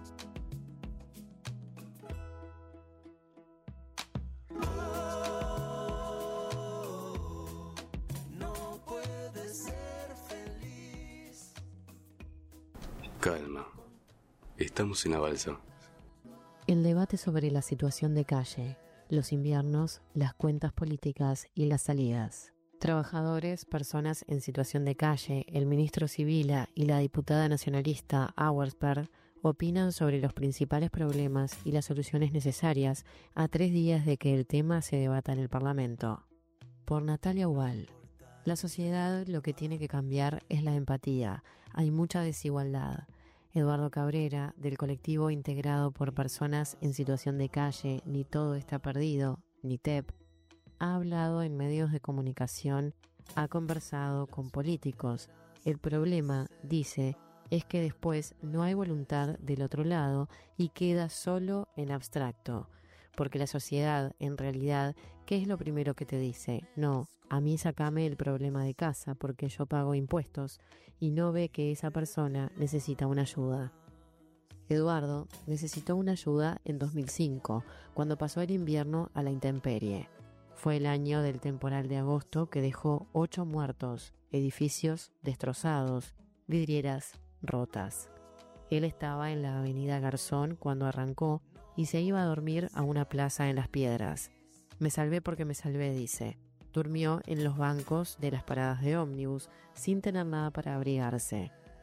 S3: Oh, no puedes ser feliz.
S6: Calma. Estamos en la balsa.
S11: El debate sobre la situación de calle, los inviernos, las cuentas políticas y las salidas. Trabajadores, personas en situación de calle, el ministro Sibila y la diputada nacionalista Auersperg opinan sobre los principales problemas y las soluciones necesarias a 3 días de que el tema se debata en el Parlamento. Por Natalia Ubal. La sociedad lo que tiene que cambiar es la empatía. Hay mucha desigualdad. Eduardo Cabrera, del colectivo integrado por personas en situación de calle Ni Todo Está Perdido, NITEP, ha hablado en medios de comunicación, ha conversado con políticos. El problema, dice, es que después no hay voluntad del otro lado y queda solo en abstracto. Porque la sociedad, en realidad, ¿qué es lo primero que te dice? No, a mí sacame el problema de casa porque yo pago impuestos, y no ve que esa persona necesita una ayuda. Eduardo necesitó una ayuda en 2005, cuando pasó el invierno a la intemperie. Fue el año del temporal de agosto que dejó 8 muertos, edificios destrozados, vidrieras rotas. Él estaba en la avenida Garzón cuando arrancó y se iba a dormir a una plaza en Las Piedras. Me salvé porque me salvé, dice. Durmió en los bancos de las paradas de ómnibus sin tener nada para abrigarse.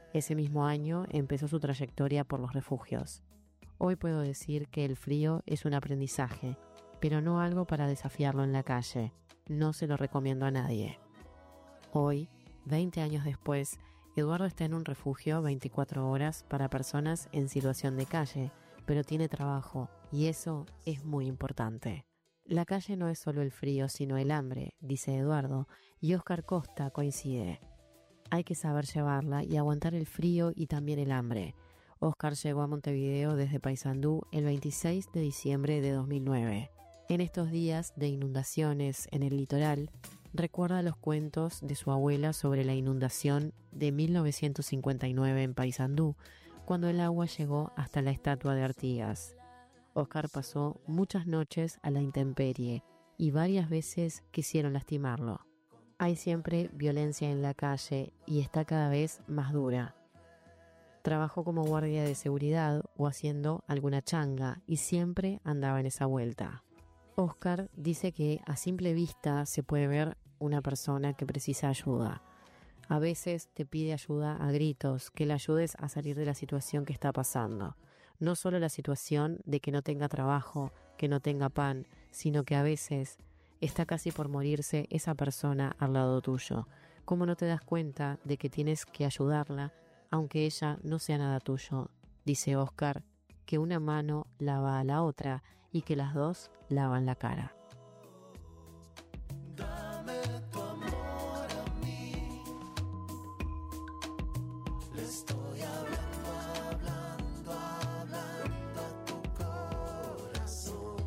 S11: Ese mismo año empezó su trayectoria por los refugios. Hoy puedo decir que el frío es un aprendizaje, pero no algo para desafiarlo en la calle. No se lo recomiendo a nadie. Hoy, 20 años después, Eduardo está en un refugio 24 horas para personas en situación de calle, pero tiene trabajo, y eso es muy importante. La calle no es solo el frío, sino el hambre, dice Eduardo, y Óscar Costa coincide. Hay que saber llevarla y aguantar el frío y también el hambre. Óscar llegó a Montevideo desde Paysandú el 26 de diciembre de 2009. En estos días de inundaciones en el litoral, recuerda los cuentos de su abuela sobre la inundación de 1959 en Paysandú, cuando el agua llegó hasta la estatua de Artigas. Óscar pasó muchas noches a la intemperie y varias veces quisieron lastimarlo. Hay siempre violencia en la calle y está cada vez más dura. Trabajó como guardia de seguridad o haciendo alguna changa y siempre andaba en esa vuelta. Óscar dice que a simple vista se puede ver una persona que precisa ayuda. A veces te pide ayuda a gritos, que le ayudes a salir de la situación que está pasando. No solo la situación de que no tenga trabajo, que no tenga pan, sino que a veces está casi por morirse esa persona al lado tuyo. ¿Cómo no te das cuenta de que tienes que ayudarla, aunque ella no sea nada tuyo? Dice Óscar, que una mano lava a la otra y que las dos lavan la cara.
S3: Dame tu amor a mí. Le estoy hablando a tu corazón.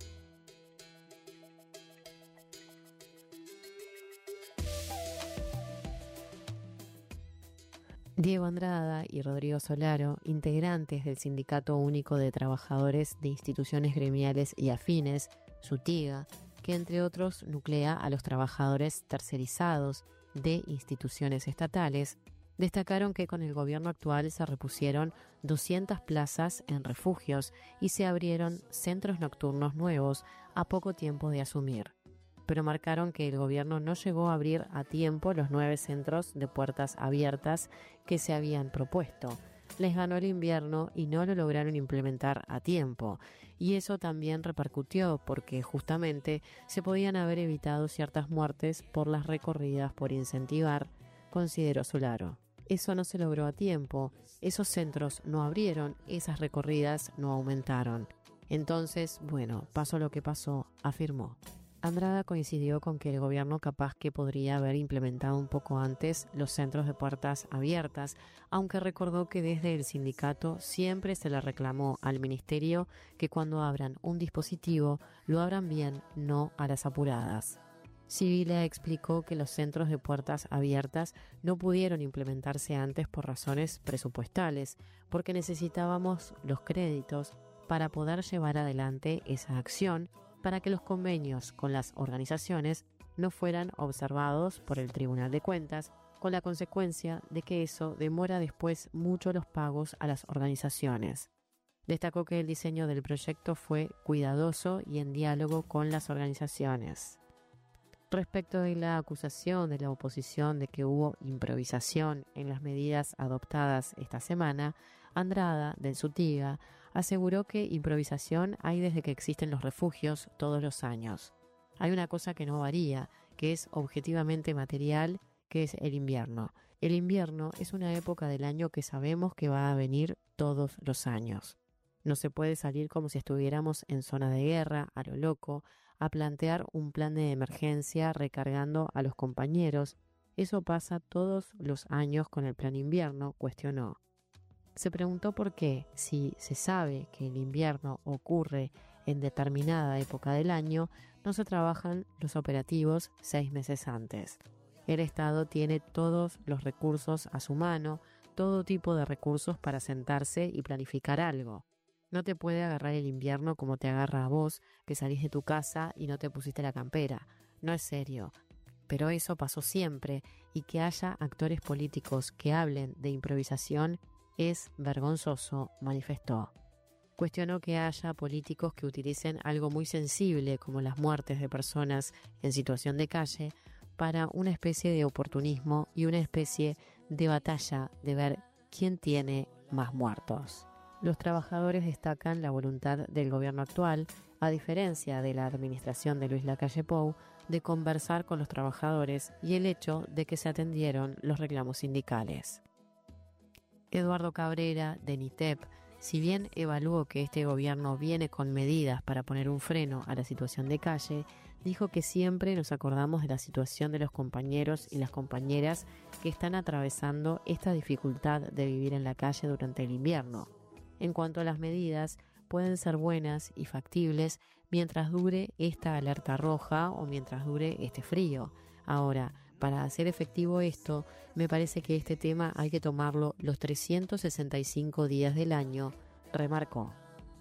S11: Diego Andrada y Rodrigo Solaro, integrantes del Sindicato Único de Trabajadores de Instituciones Gremiales y Afines, SUTIGA, que entre otros nuclea a los trabajadores tercerizados de instituciones estatales, destacaron que con el gobierno actual se repusieron 200 plazas en refugios y se abrieron centros nocturnos nuevos a poco tiempo de asumir. Pero marcaron que el gobierno no llegó a abrir a tiempo los 9 centros de puertas abiertas que se habían propuesto. Les ganó el invierno y no lo lograron implementar a tiempo. Y eso también repercutió porque justamente se podían haber evitado ciertas muertes por las recorridas por incentivar, consideró Solaro. Eso no se logró a tiempo, esos centros no abrieron, esas recorridas no aumentaron. Entonces, bueno, pasó lo que pasó, afirmó. Andrada coincidió con que el gobierno capaz que podría haber implementado un poco antes los centros de puertas abiertas, aunque recordó que desde el sindicato siempre se le reclamó al ministerio que cuando abran un dispositivo lo abran bien, no a las apuradas. Sibila explicó que los centros de puertas abiertas no pudieron implementarse antes por razones presupuestales, porque necesitábamos los créditos para poder llevar adelante esa acción, para que los convenios con las organizaciones no fueran observados por el Tribunal de Cuentas, con la consecuencia de que eso demora después mucho los pagos a las organizaciones. Destacó que el diseño del proyecto fue cuidadoso y en diálogo con las organizaciones. Respecto de la acusación de la oposición de que hubo improvisación en las medidas adoptadas esta semana, Andrada, del SUTIGA, aseguró que improvisación hay desde que existen los refugios todos los años. Hay una cosa que no varía, que es objetivamente material, que es el invierno. El invierno es una época del año que sabemos que va a venir todos los años. No se puede salir como si estuviéramos en zona de guerra, a lo loco, a plantear un plan de emergencia recargando a los compañeros. Eso pasa todos los años con el plan invierno, cuestionó. Se preguntó por qué, si se sabe que el invierno ocurre en determinada época del año, no se trabajan los operativos 6 meses antes. El Estado tiene todos los recursos a su mano, todo tipo de recursos para sentarse y planificar algo. No te puede agarrar el invierno como te agarra a vos, que salís de tu casa y no te pusiste la campera. No es serio. Pero eso pasó siempre, y que haya actores políticos que hablen de improvisación es vergonzoso, manifestó. Cuestionó que haya políticos que utilicen algo muy sensible como las muertes de personas en situación de calle para una especie de oportunismo y una especie de batalla de ver quién tiene más muertos. Los trabajadores destacan la voluntad del gobierno actual, a diferencia de la administración de Luis Lacalle Pou, de conversar con los trabajadores y el hecho de que se atendieron los reclamos sindicales. Eduardo Cabrera, de NITEP, si bien evaluó que este gobierno viene con medidas para poner un freno a la situación de calle, dijo que siempre nos acordamos de la situación de los compañeros y las compañeras que están atravesando esta dificultad de vivir en la calle durante el invierno. En cuanto a las medidas, pueden ser buenas y factibles mientras dure esta alerta roja o mientras dure este frío. Ahora, para hacer efectivo esto, me parece que este tema hay que tomarlo los 365 días del año, remarcó.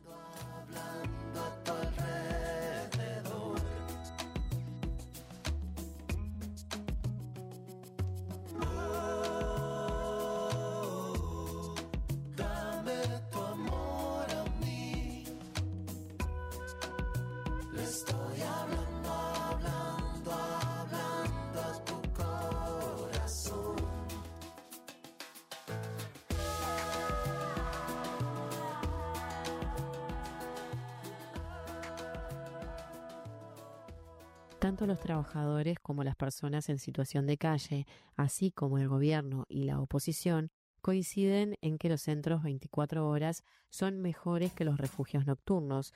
S11: Tanto los trabajadores como las personas en situación de calle, así como el gobierno y la oposición, coinciden en que los centros 24 horas son mejores que los refugios nocturnos.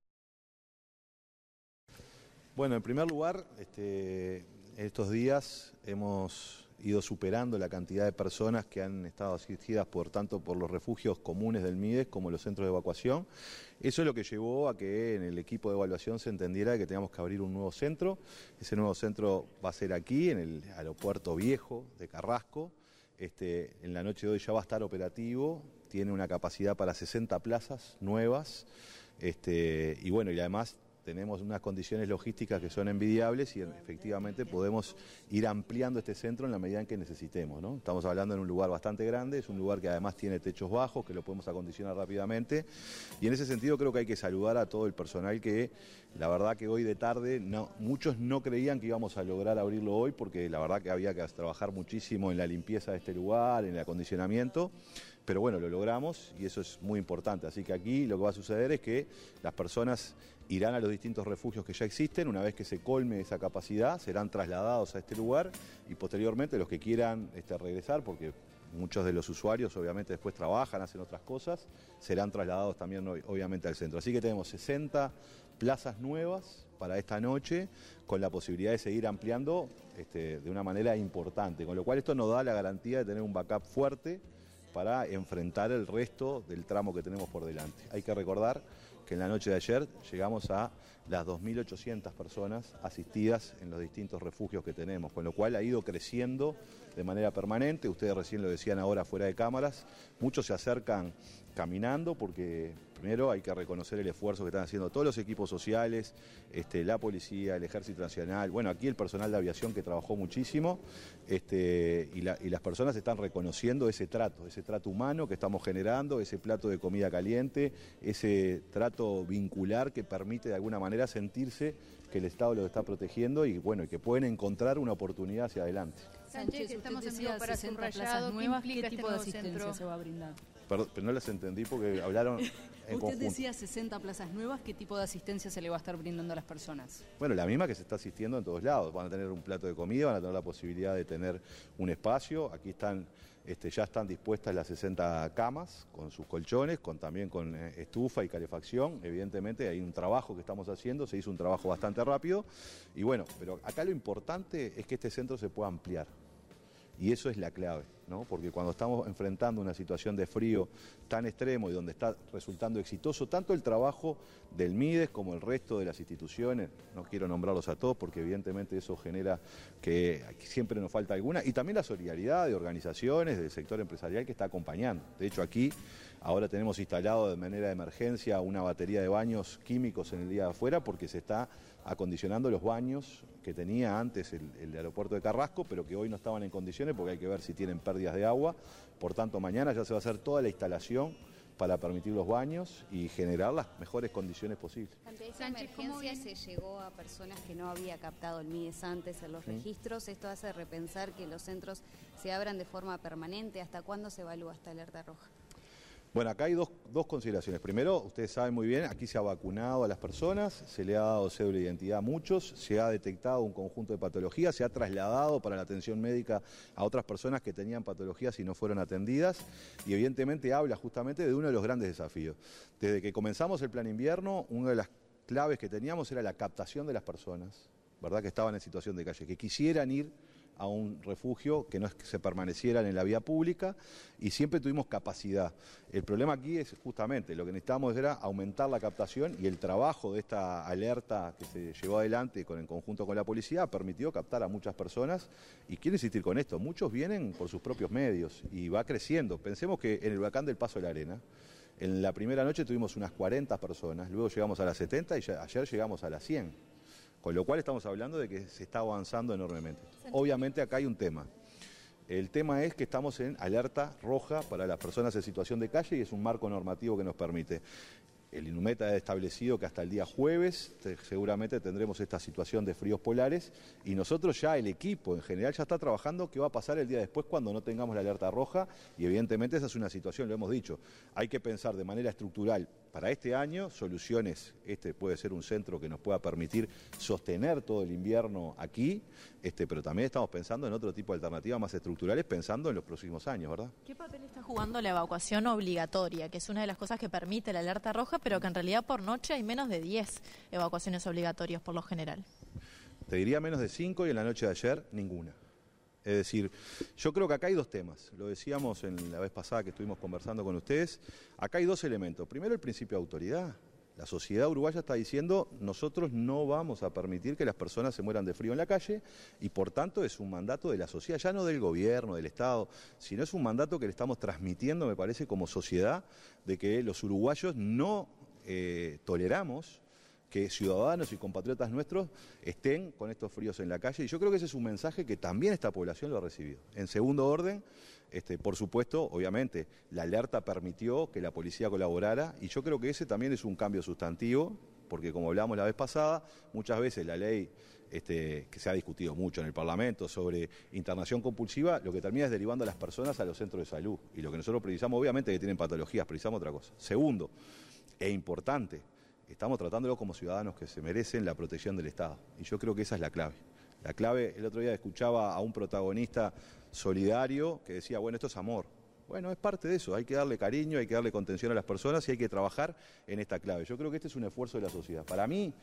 S12: Bueno, en primer lugar, estos días hemos ido superando la cantidad de personas que han estado asistidas tanto por los refugios comunes del MIDES como los centros de evacuación. Eso es lo que llevó a que en el equipo de evaluación se entendiera que teníamos que abrir un nuevo centro. Ese nuevo centro va a ser aquí, en el aeropuerto viejo de Carrasco. En la noche de hoy ya va a estar operativo, tiene una capacidad para 60 plazas nuevas, y bueno, y además tenemos unas condiciones logísticas que son envidiables y efectivamente podemos ir ampliando este centro en la medida en que necesitemos, ¿no? Estamos hablando en un lugar bastante grande, es un lugar que además tiene techos bajos, que lo podemos acondicionar rápidamente, y en ese sentido creo que hay que saludar a todo el personal que la verdad que hoy de tarde muchos no creían que íbamos a lograr abrirlo hoy, porque la verdad que había que trabajar muchísimo en la limpieza de este lugar, en el acondicionamiento, pero bueno, lo logramos y eso es muy importante. Así que aquí lo que va a suceder es que las personas irán a los distintos refugios que ya existen, una vez que se colme esa capacidad, serán trasladados a este lugar y posteriormente los que quieran regresar, porque muchos de los usuarios obviamente después trabajan, hacen otras cosas, serán trasladados también obviamente al centro. Así que tenemos 60 plazas nuevas para esta noche, con la posibilidad de seguir ampliando de una manera importante, con lo cual esto nos da la garantía de tener un backup fuerte para enfrentar el resto del tramo que tenemos por delante. Hay que recordar que en la noche de ayer llegamos a las 2.800 personas asistidas en los distintos refugios que tenemos, con lo cual ha ido creciendo de manera permanente. Ustedes recién lo decían ahora fuera de cámaras, muchos se acercan caminando porque primero hay que reconocer el esfuerzo que están haciendo todos los equipos sociales, la policía, el Ejército Nacional, bueno, aquí el personal de aviación que trabajó muchísimo, y las personas están reconociendo ese trato humano que estamos generando, ese plato de comida caliente, ese trato vincular que permite de alguna manera sentirse que el Estado los está protegiendo y bueno, y que pueden encontrar una oportunidad hacia adelante.
S13: Sánchez, que estamos en vivo para Subrayado, ¿qué implica ¿qué tipo de asistencia se va a brindar?
S12: Perdón, pero no las entendí porque hablaron en conjunto.
S13: Usted decía 60 plazas nuevas, ¿qué tipo de asistencia se le va a estar brindando a las personas?
S12: Bueno, la misma que se está asistiendo en todos lados. Van a tener un plato de comida, van a tener la posibilidad de tener un espacio. Aquí están, ya están dispuestas las 60 camas con sus colchones, también con estufa y calefacción. Evidentemente hay un trabajo que estamos haciendo, se hizo un trabajo bastante rápido. Y bueno, pero acá lo importante es que este centro se pueda ampliar. Y eso es la clave, ¿no? Porque cuando estamos enfrentando una situación de frío tan extremo y donde está resultando exitoso tanto el trabajo del MIDES como el resto de las instituciones, no quiero nombrarlos a todos porque evidentemente eso genera que siempre nos falta alguna, y también la solidaridad de organizaciones, del sector empresarial que está acompañando. De hecho aquí ahora tenemos instalado de manera de emergencia una batería de baños químicos en el día de afuera porque se está acondicionando los baños que tenía antes el aeropuerto de Carrasco, pero que hoy no estaban en condiciones porque hay que ver si tienen pérdidas de agua. Por tanto, mañana ya se va a hacer toda la instalación para permitir los baños y generar las mejores condiciones posibles.
S14: Ante esa emergencia se llegó a personas que no había captado el MIDES antes en los registros. Esto hace repensar que los centros se abran de forma permanente. ¿Hasta cuándo se evalúa esta alerta roja?
S12: Bueno, acá hay dos consideraciones. Primero, ustedes saben muy bien, aquí se ha vacunado a las personas, se le ha dado cédula de identidad a muchos, se ha detectado un conjunto de patologías, se ha trasladado para la atención médica a otras personas que tenían patologías y no fueron atendidas, y evidentemente habla justamente de uno de los grandes desafíos. Desde que comenzamos el plan invierno, una de las claves que teníamos era la captación de las personas, ¿verdad?, que estaban en situación de calle, que quisieran ir a un refugio, que no es que se permanecieran en la vía pública, y siempre tuvimos capacidad. El problema aquí es justamente, lo que necesitábamos era aumentar la captación, y el trabajo de esta alerta que se llevó adelante en conjunto con la policía permitió captar a muchas personas, y quiero insistir con esto, muchos vienen por sus propios medios, y va creciendo. Pensemos que en el huracán del Paso de la Arena, en la primera noche tuvimos unas 40 personas, luego llegamos a las 70 y ayer llegamos a las 100. Con lo cual estamos hablando de que se está avanzando enormemente. Obviamente acá hay un tema. El tema es que estamos en alerta roja para las personas en situación de calle y es un marco normativo que nos permite. El INUMET ha establecido que hasta el día jueves seguramente tendremos esta situación de fríos polares y nosotros ya, el equipo en general ya está trabajando qué va a pasar el día después cuando no tengamos la alerta roja y evidentemente esa es una situación, lo hemos dicho, hay que pensar de manera estructural para este año soluciones, este puede ser un centro que nos pueda permitir sostener todo el invierno aquí, pero también estamos pensando en otro tipo de alternativas más estructurales pensando en los próximos años, ¿verdad?
S15: ¿Qué papel está jugando la evacuación obligatoria, que es una de las cosas que permite la alerta roja, pero que en realidad por noche hay menos de 10 evacuaciones obligatorias por lo general?
S12: Te diría menos de 5 y en la noche de ayer ninguna. Es decir, yo creo que acá hay dos temas, lo decíamos en la vez pasada que estuvimos conversando con ustedes, acá hay dos elementos. Primero, el principio de autoridad. La sociedad uruguaya está diciendo, nosotros no vamos a permitir que las personas se mueran de frío en la calle y por tanto es un mandato de la sociedad, ya no del gobierno, del Estado, sino es un mandato que le estamos transmitiendo, me parece, como sociedad, de que los uruguayos no toleramos que ciudadanos y compatriotas nuestros estén con estos fríos en la calle. Y yo creo que ese es un mensaje que también esta población lo ha recibido. En segundo orden, por supuesto, obviamente, la alerta permitió que la policía colaborara y yo creo que ese también es un cambio sustantivo, porque como hablamos la vez pasada, muchas veces la ley que se ha discutido mucho en el Parlamento sobre internación compulsiva, lo que termina es derivando a las personas a los centros de salud. Y lo que nosotros precisamos, obviamente que tienen patologías, precisamos otra cosa. Segundo, e importante, estamos tratándolo como ciudadanos que se merecen la protección del Estado. Y yo creo que esa es la clave. La clave, el otro día escuchaba a un protagonista solidario que decía, bueno, esto es amor. Bueno, es parte de eso, hay que darle cariño, hay que darle contención a las personas y hay que trabajar en esta clave. Yo creo que este es un esfuerzo de la sociedad. Para mí,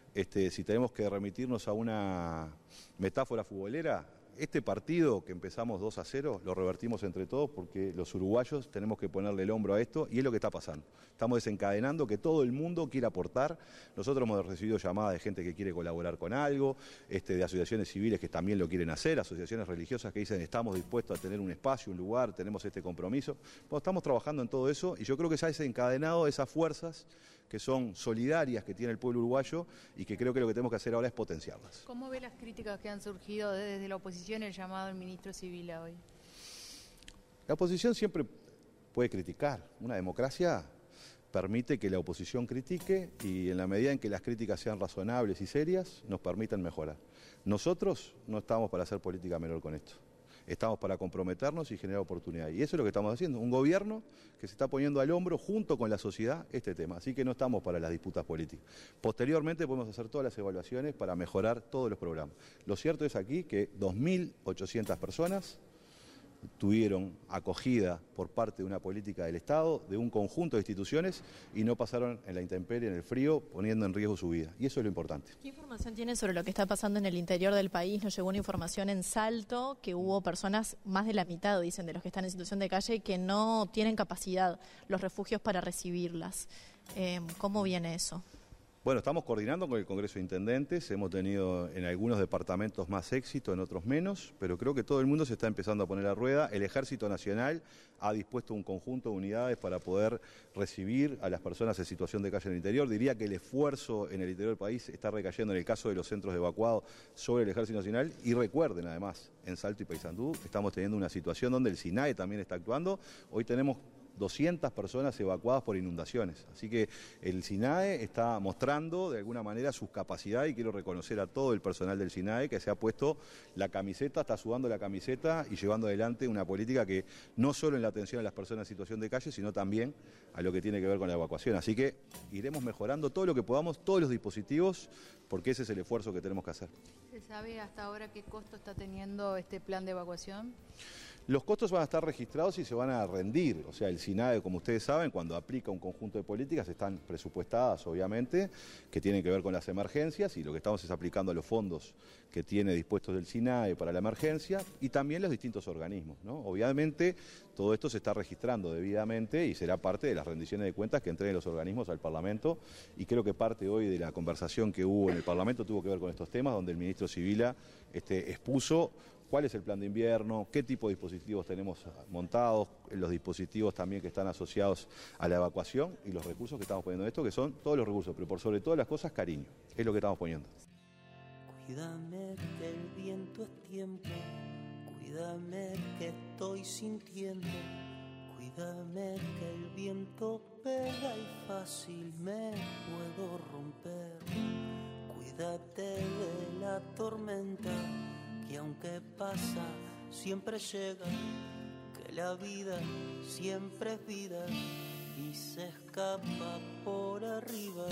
S12: si tenemos que remitirnos a una metáfora futbolera, este partido que empezamos 2-0 lo revertimos entre todos porque los uruguayos tenemos que ponerle el hombro a esto y es lo que está pasando. Estamos desencadenando que todo el mundo quiera aportar. Nosotros hemos recibido llamadas de gente que quiere colaborar con algo, de asociaciones civiles que también lo quieren hacer, asociaciones religiosas que dicen estamos dispuestos a tener un espacio, un lugar, tenemos este compromiso. Bueno, estamos trabajando en todo eso y yo creo que se ha desencadenado esas fuerzas que son solidarias que tiene el pueblo uruguayo y que creo que lo que tenemos que hacer ahora es potenciarlas.
S13: ¿Cómo ve las críticas que han surgido desde la oposición, el llamado del ministro Sibila hoy?
S12: La oposición siempre puede criticar. Una democracia permite que la oposición critique y en la medida en que las críticas sean razonables y serias, nos permitan mejorar. Nosotros no estamos para hacer política menor con esto. Estamos para comprometernos y generar oportunidades. Y eso es lo que estamos haciendo. Un gobierno que se está poniendo al hombro junto con la sociedad este tema. Así que no estamos para las disputas políticas. Posteriormente podemos hacer todas las evaluaciones para mejorar todos los programas. Lo cierto es aquí que 2.800 personas tuvieron acogida por parte de una política del Estado, de un conjunto de instituciones y no pasaron en la intemperie, en el frío, poniendo en riesgo su vida. Y eso es lo importante.
S15: ¿Qué información tienen sobre lo que está pasando en el interior del país? Nos llegó una información en Salto que hubo personas, más de la mitad, dicen, de los que están en situación de calle, que no tienen capacidad los refugios para recibirlas. ¿Cómo viene eso?
S12: Bueno, estamos coordinando con el Congreso de Intendentes, hemos tenido en algunos departamentos más éxito, en otros menos, pero creo que todo el mundo se está empezando a poner a rueda. El Ejército Nacional ha dispuesto un conjunto de unidades para poder recibir a las personas en situación de calle en el interior. Diría que el esfuerzo en el interior del país está recayendo en el caso de los centros de evacuados sobre el Ejército Nacional. Y recuerden, además, en Salto y Paysandú estamos teniendo una situación donde el SINAE también está actuando. Hoy tenemos 200 personas evacuadas por inundaciones. Así que el SINAE está mostrando de alguna manera sus capacidades y quiero reconocer a todo el personal del SINAE que se ha puesto la camiseta, está sudando la camiseta y llevando adelante una política que no solo en la atención a las personas en situación de calle, sino también a lo que tiene que ver con la evacuación. Así que iremos mejorando todo lo que podamos, todos los dispositivos, porque ese es el esfuerzo que tenemos que hacer.
S13: ¿Se sabe hasta ahora qué costo está teniendo este plan de evacuación?
S12: Los costos van a estar registrados y se van a rendir. O sea, el SINAE, como ustedes saben, cuando aplica un conjunto de políticas, están presupuestadas, obviamente, que tienen que ver con las emergencias, y lo que estamos es aplicando a los fondos que tiene dispuestos del SINAE para la emergencia y también los distintos organismos, ¿no? Obviamente, todo esto se está registrando debidamente y será parte de las rendiciones de cuentas que entreguen los organismos al Parlamento, y creo que parte hoy de la conversación que hubo en el Parlamento tuvo que ver con estos temas, donde el ministro Sibila expuso cuál es el plan de invierno, qué tipo de dispositivos tenemos montados, los dispositivos también que están asociados a la evacuación y los recursos que estamos poniendo en esto, que son todos los recursos, pero por sobre todas las cosas, cariño, es lo que estamos poniendo.
S3: Cuídame que el viento es tiempo, cuídame que estoy sintiendo, cuídame que el viento pega y fácil me puedo romper, cuídate de la tormenta, que aunque pasa, siempre llega, que la vida siempre es vida y se escapa por arriba.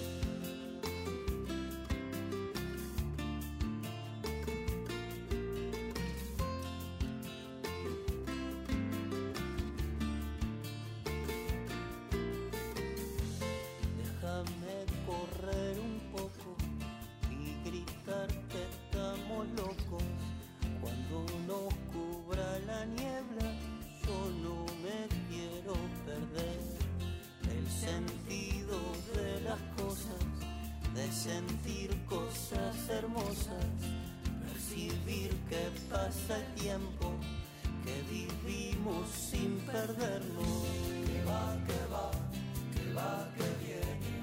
S3: Déjame correr un poco y gritar que estamos locos. Cuando nos cubra la niebla, yo no me quiero perder el sentido de las cosas, de sentir cosas hermosas, percibir que pasa el tiempo, que vivimos sin perderlo. Que va, que va, que va, que viene.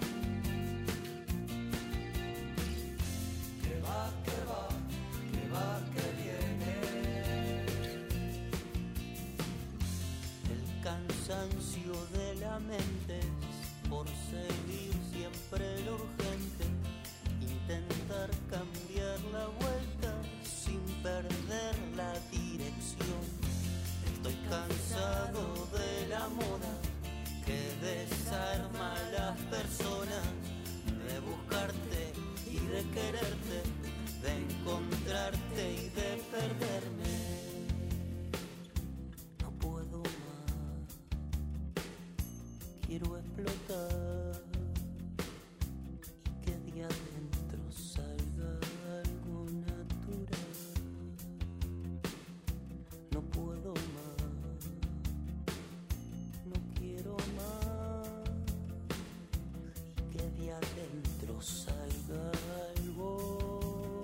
S3: Que va, que va, que va, que viene. El cansancio de la mente es por seguir siempre lo urgente, intentar cambiar la vuelta sin perder la dirección. Estoy cansado de la moda que desarma a las personas, de buscarte y de quererte, de encontrarte y de perderme. No puedo más, quiero explotar y que de adentro salga algo natural. No puedo más, no quiero más, y que de adentro salga algo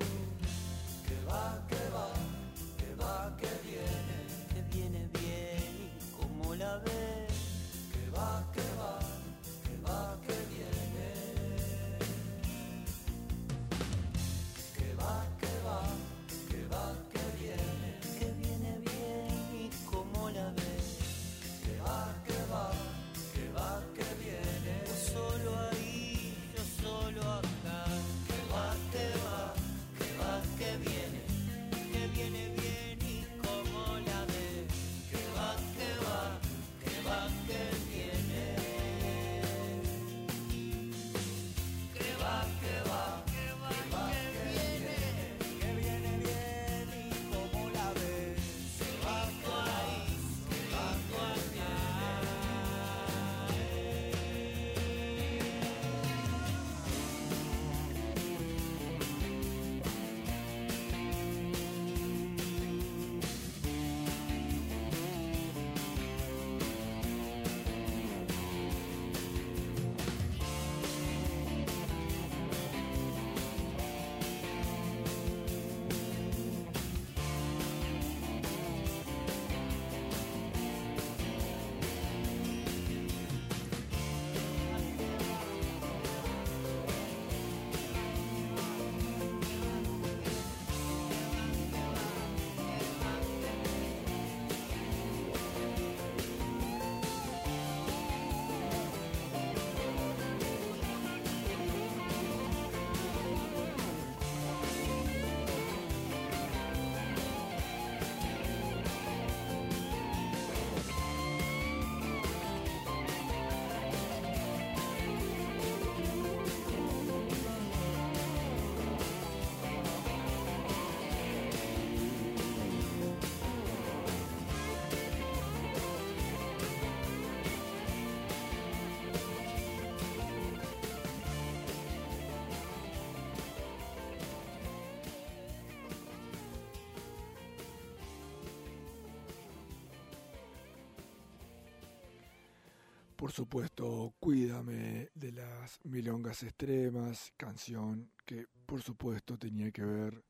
S5: Por supuesto, Cuídame de las Milongas Extremas, canción que por supuesto tenía que ver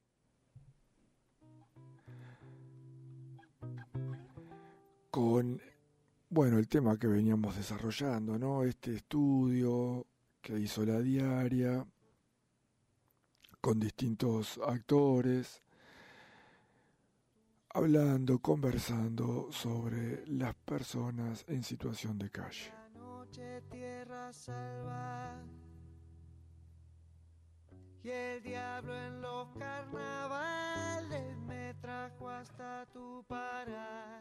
S5: con, bueno, el tema que veníamos desarrollando, ¿no? Este estudio que hizo La Diaria con distintos actores, hablando, conversando sobre las personas en situación de calle.
S3: Noche, tierra salvaje, y el diablo en los carnavales me trajo hasta tu paraje.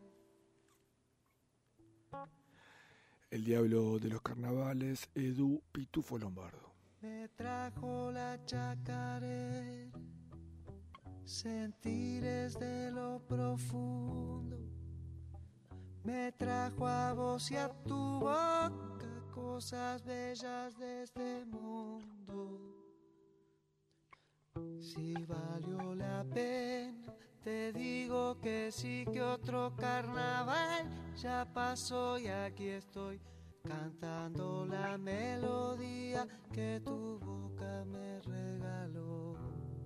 S5: El diablo de los carnavales, Edu Pitufo Lombardo.
S3: Me trajo la chacarera, sentires de lo profundo. Me trajo a vos y a tu boca cosas bellas de este mundo. Si valió la pena, te digo que sí, que otro carnaval ya pasó y aquí estoy cantando la melodía que tu boca me regaló.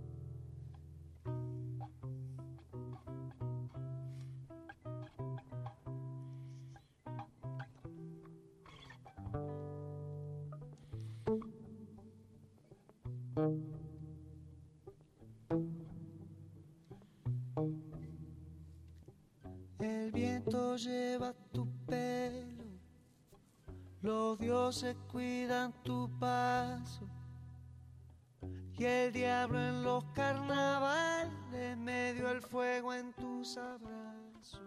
S3: El viento lleva tu pelo, los dioses cuidan tu paso, y el diablo en los carnavales me dio el fuego en tus abrazos.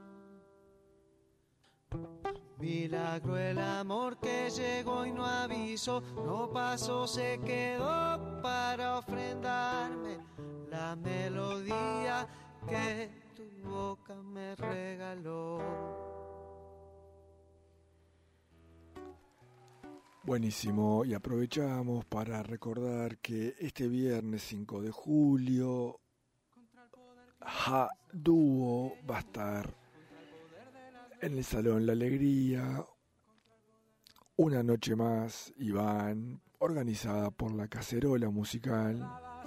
S3: Milagro el amor que llegó y no avisó, no pasó, se quedó para ofrendarme la melodía que tu boca me regaló.
S5: Buenísimo, y aprovechamos para recordar que este viernes 5 de julio Ja Dúo va a estar en el Salón La Alegría, una noche más, Iván, organizada por la Cacerola Musical,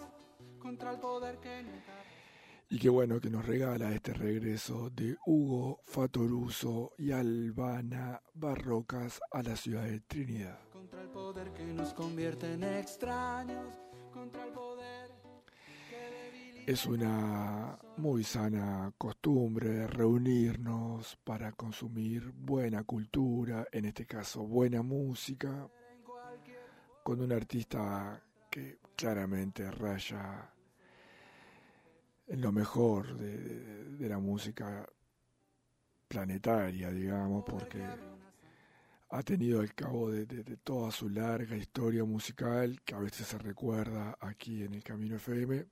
S5: y qué bueno que nos regala este regreso de Hugo Fatoruso y Albana Barrocas a la ciudad de Trinidad.
S2: Contra el poder que nos convierte en extraños, contra el poder que debilita.
S5: Es una muy sana costumbre reunirnos para consumir buena cultura, en este caso buena música, con un artista que claramente raya en lo mejor de la música planetaria, digamos, porque ha tenido al cabo de toda su larga historia musical, que a veces se recuerda aquí en el Camino FM.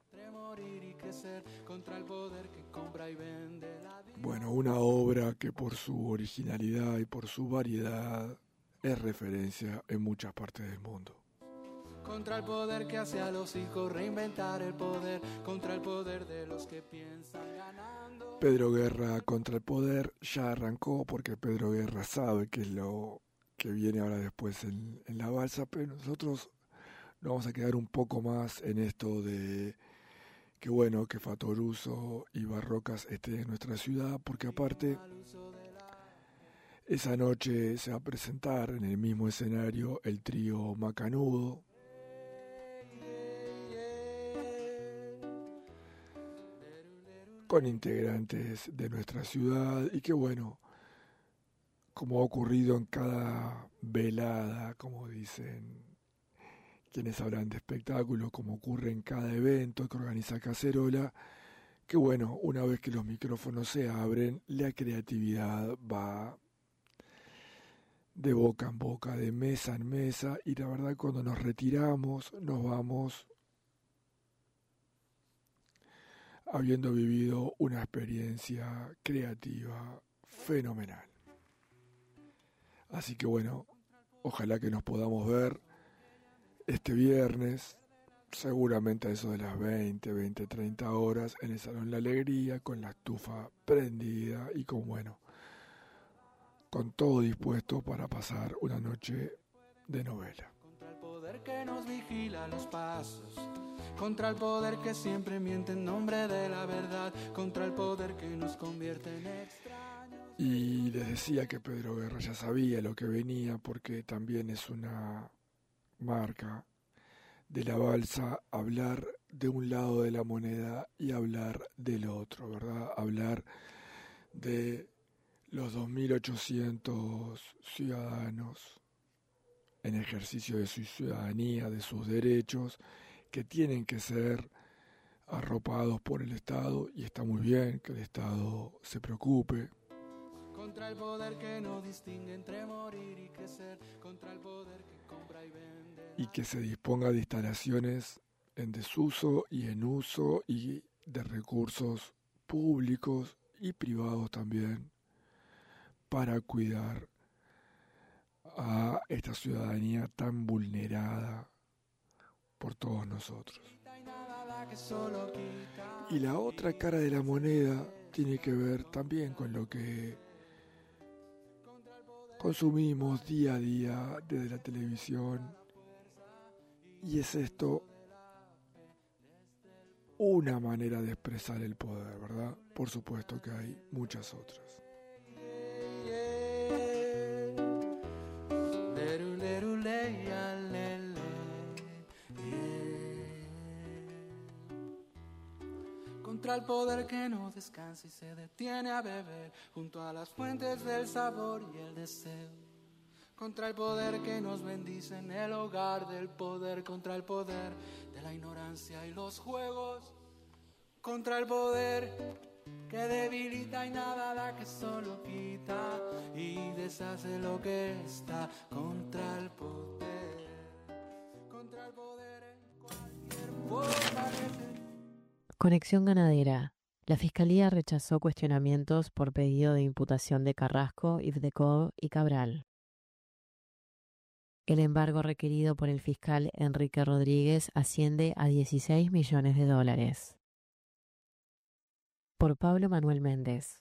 S5: Bueno, una obra que por su originalidad y por su variedad es referencia en muchas partes del mundo.
S2: Contra el poder que hace a los hijos reinventar el poder, contra el poder de los que piensan ganando.
S5: Pedro Guerra contra el poder ya arrancó, porque Pedro Guerra sabe que es lo que viene ahora después en la balsa, pero nosotros nos vamos a quedar un poco más en esto de que bueno que Fatoruso y Barrocas estén en nuestra ciudad, porque aparte esa noche se va a presentar en el mismo escenario el trío Macanudo, con integrantes de nuestra ciudad, y que bueno, como ha ocurrido en cada velada, como dicen quienes hablan de espectáculos, como ocurre en cada evento que organiza Cacerola, que bueno, una vez que los micrófonos se abren, la creatividad va de boca en boca, de mesa en mesa, y la verdad cuando nos retiramos, nos vamos habiendo vivido una experiencia creativa fenomenal. Así que bueno, ojalá que nos podamos ver este viernes, seguramente a eso de las 20:30 horas, en el Salón La Alegría, con la estufa prendida y con con todo dispuesto para pasar una noche de novela.
S2: Contra el poder que nos vigila los pasos, contra el poder que siempre miente en nombre de la verdad, contra el poder que nos convierte en extraños.
S5: Y les decía que Pedro Guerra ya sabía lo que venía, porque también es una marca de la balsa hablar de un lado de la moneda y hablar del otro, ¿verdad? Hablar de los 2.800 ciudadanos en ejercicio de su ciudadanía, de sus derechos, que tienen que ser arropados por el Estado, y está muy bien que el Estado se preocupe.
S2: Contra el poder que no distingue entre morir y crecer, contra el poder que compra y vende.
S5: Y que se disponga de instalaciones en desuso y en uso, y de recursos públicos y privados también, para cuidar a esta ciudadanía tan vulnerada por todos nosotros. Y la otra cara de la moneda tiene que ver también con lo que consumimos día a día desde la televisión, y es esto una manera de expresar el poder, ¿verdad? Por supuesto que hay muchas otras.
S2: Contra el poder que no descansa y se detiene a beber junto a las fuentes del sabor y el deseo. Contra el poder que nos bendice en el hogar del poder. Contra el poder de la ignorancia y los juegos. Contra el poder que debilita y nada da, que solo quita y deshace lo que está. Contra el poder en cualquier forma que...
S11: Conexión Ganadera. La Fiscalía rechazó cuestionamientos por pedido de imputación de Carrasco, Ivdekov y Cabral. El embargo requerido por el fiscal Enrique Rodríguez asciende a $16 millones. Por Pablo Manuel Méndez.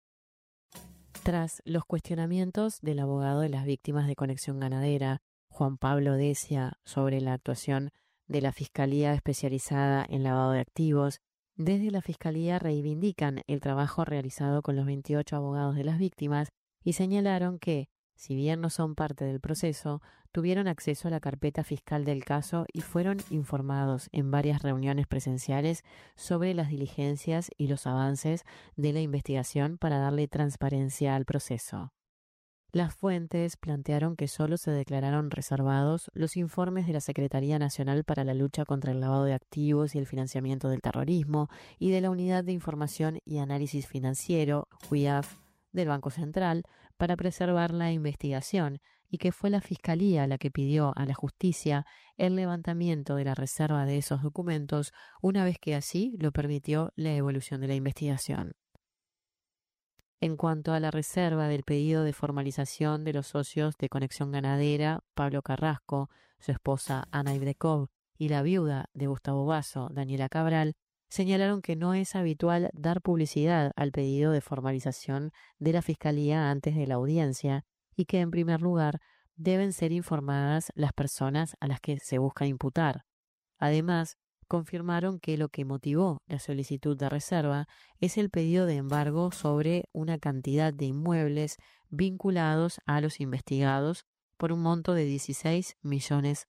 S11: Tras los cuestionamientos del abogado de las víctimas de Conexión Ganadera, Juan Pablo Decia, sobre la actuación de la Fiscalía especializada en lavado de activos, desde la Fiscalía reivindican el trabajo realizado con los 28 abogados de las víctimas y señalaron que, si bien no son parte del proceso, tuvieron acceso a la carpeta fiscal del caso y fueron informados en varias reuniones presenciales sobre las diligencias y los avances de la investigación para darle transparencia al proceso. Las fuentes plantearon que solo se declararon reservados los informes de la Secretaría Nacional para la Lucha contra el Lavado de Activos y el Financiamiento del Terrorismo y de la Unidad de Información y Análisis Financiero, UIAF, del Banco Central, para preservar la investigación, y que fue la Fiscalía la que pidió a la Justicia el levantamiento de la reserva de esos documentos una vez que así lo permitió la evolución de la investigación. En cuanto a la reserva del pedido de formalización de los socios de Conexión Ganadera, Pablo Carrasco, su esposa Ana Ivdekov y la viuda de Gustavo Basso, Daniela Cabral, señalaron que no es habitual dar publicidad al pedido de formalización de la Fiscalía antes de la audiencia y que, en primer lugar, deben ser informadas las personas a las que se busca imputar. Además, confirmaron que lo que motivó la solicitud de reserva es el pedido de embargo sobre una cantidad de inmuebles vinculados a los investigados por un monto de $16 millones,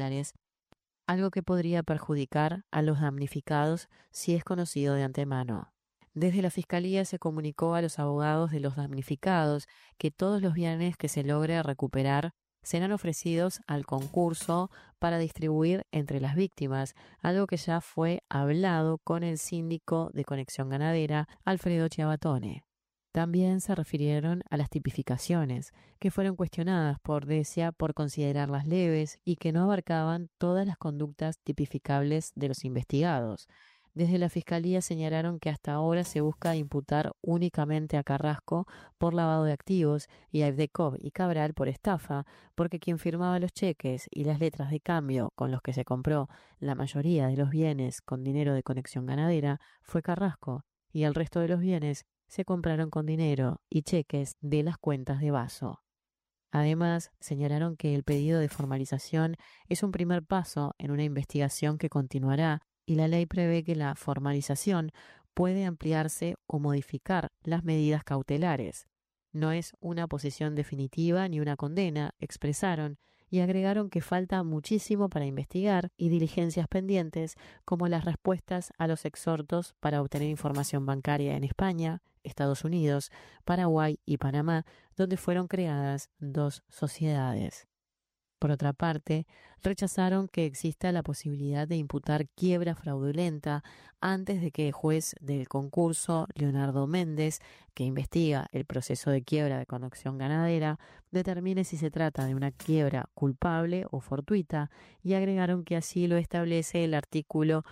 S11: algo que podría perjudicar a los damnificados si es conocido de antemano. Desde la Fiscalía se comunicó a los abogados de los damnificados que todos los bienes que se logre recuperar serán ofrecidos al concurso para distribuir entre las víctimas, algo que ya fue hablado con el síndico de Conexión Ganadera, Alfredo Chiabatone. También se refirieron a las tipificaciones, que fueron cuestionadas por Decia por considerarlas leves y que no abarcaban todas las conductas tipificables de los investigados. Desde la Fiscalía señalaron que hasta ahora se busca imputar únicamente a Carrasco por lavado de activos y a Ivdekov y Cabral por estafa, porque quien firmaba los cheques y las letras de cambio con los que se compró la mayoría de los bienes con dinero de Conexión Ganadera fue Carrasco, y el resto de los bienes se compraron con dinero y cheques de las cuentas de Basso. Además, señalaron que el pedido de formalización es un primer paso en una investigación que continuará y la ley prevé que la formalización puede ampliarse o modificar las medidas cautelares. No es una posición definitiva ni una condena, expresaron, y agregaron que falta muchísimo para investigar y diligencias pendientes como las respuestas a los exhortos para obtener información bancaria en España, Estados Unidos, Paraguay y Panamá, donde fueron creadas 2 sociedades. Por otra parte, rechazaron que exista la posibilidad de imputar quiebra fraudulenta antes de que el juez del concurso, Leonardo Méndez, que investiga el proceso de quiebra de Conexión Ganadera, determine si se trata de una quiebra culpable o fortuita, y agregaron que así lo establece el artículo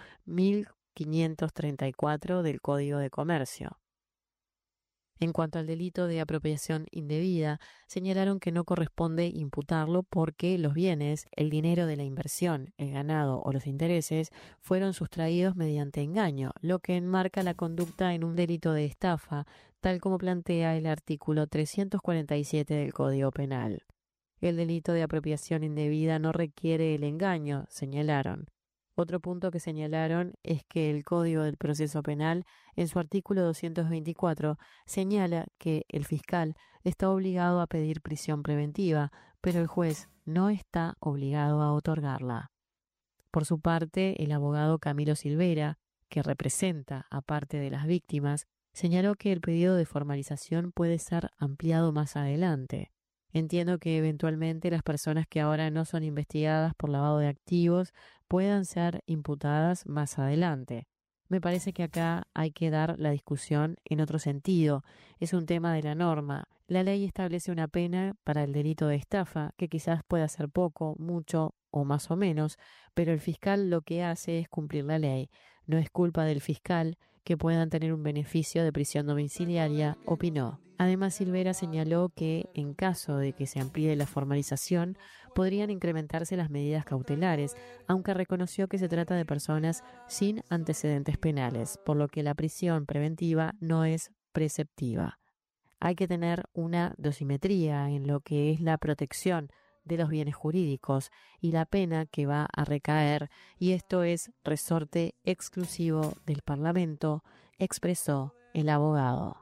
S11: 1534 del Código de Comercio. En cuanto al delito de apropiación indebida, señalaron que no corresponde imputarlo porque los bienes, el dinero de la inversión, el ganado o los intereses fueron sustraídos mediante engaño, lo que enmarca la conducta en un delito de estafa, tal como plantea el artículo 347 del Código Penal. El delito de apropiación indebida no requiere el engaño, señalaron. Otro punto que señalaron es que el Código del Proceso Penal, en su artículo 224, señala que el fiscal está obligado a pedir prisión preventiva, pero el juez no está obligado a otorgarla. Por su parte, el abogado Camilo Silvera, que representa a parte de las víctimas, señaló que el pedido de formalización puede ser ampliado más adelante. Entiendo que eventualmente las personas que ahora no son investigadas por lavado de activos puedan ser imputadas más adelante. Me parece que acá hay que dar la discusión en otro sentido. Es un tema de la norma. La ley establece una pena para el delito de estafa, que quizás pueda ser poco, mucho o más o menos, pero el fiscal lo que hace es cumplir la ley. No es culpa del fiscal que puedan tener un beneficio de prisión domiciliaria, opinó. Además, Silvera señaló que, en caso de que se amplíe la formalización, podrían incrementarse las medidas cautelares, aunque reconoció que se trata de personas sin antecedentes penales, por lo que la prisión preventiva no es preceptiva. Hay que tener una dosimetría en lo que es la protección de los bienes jurídicos y la pena que va a recaer, y esto es resorte exclusivo del Parlamento, expresó el abogado.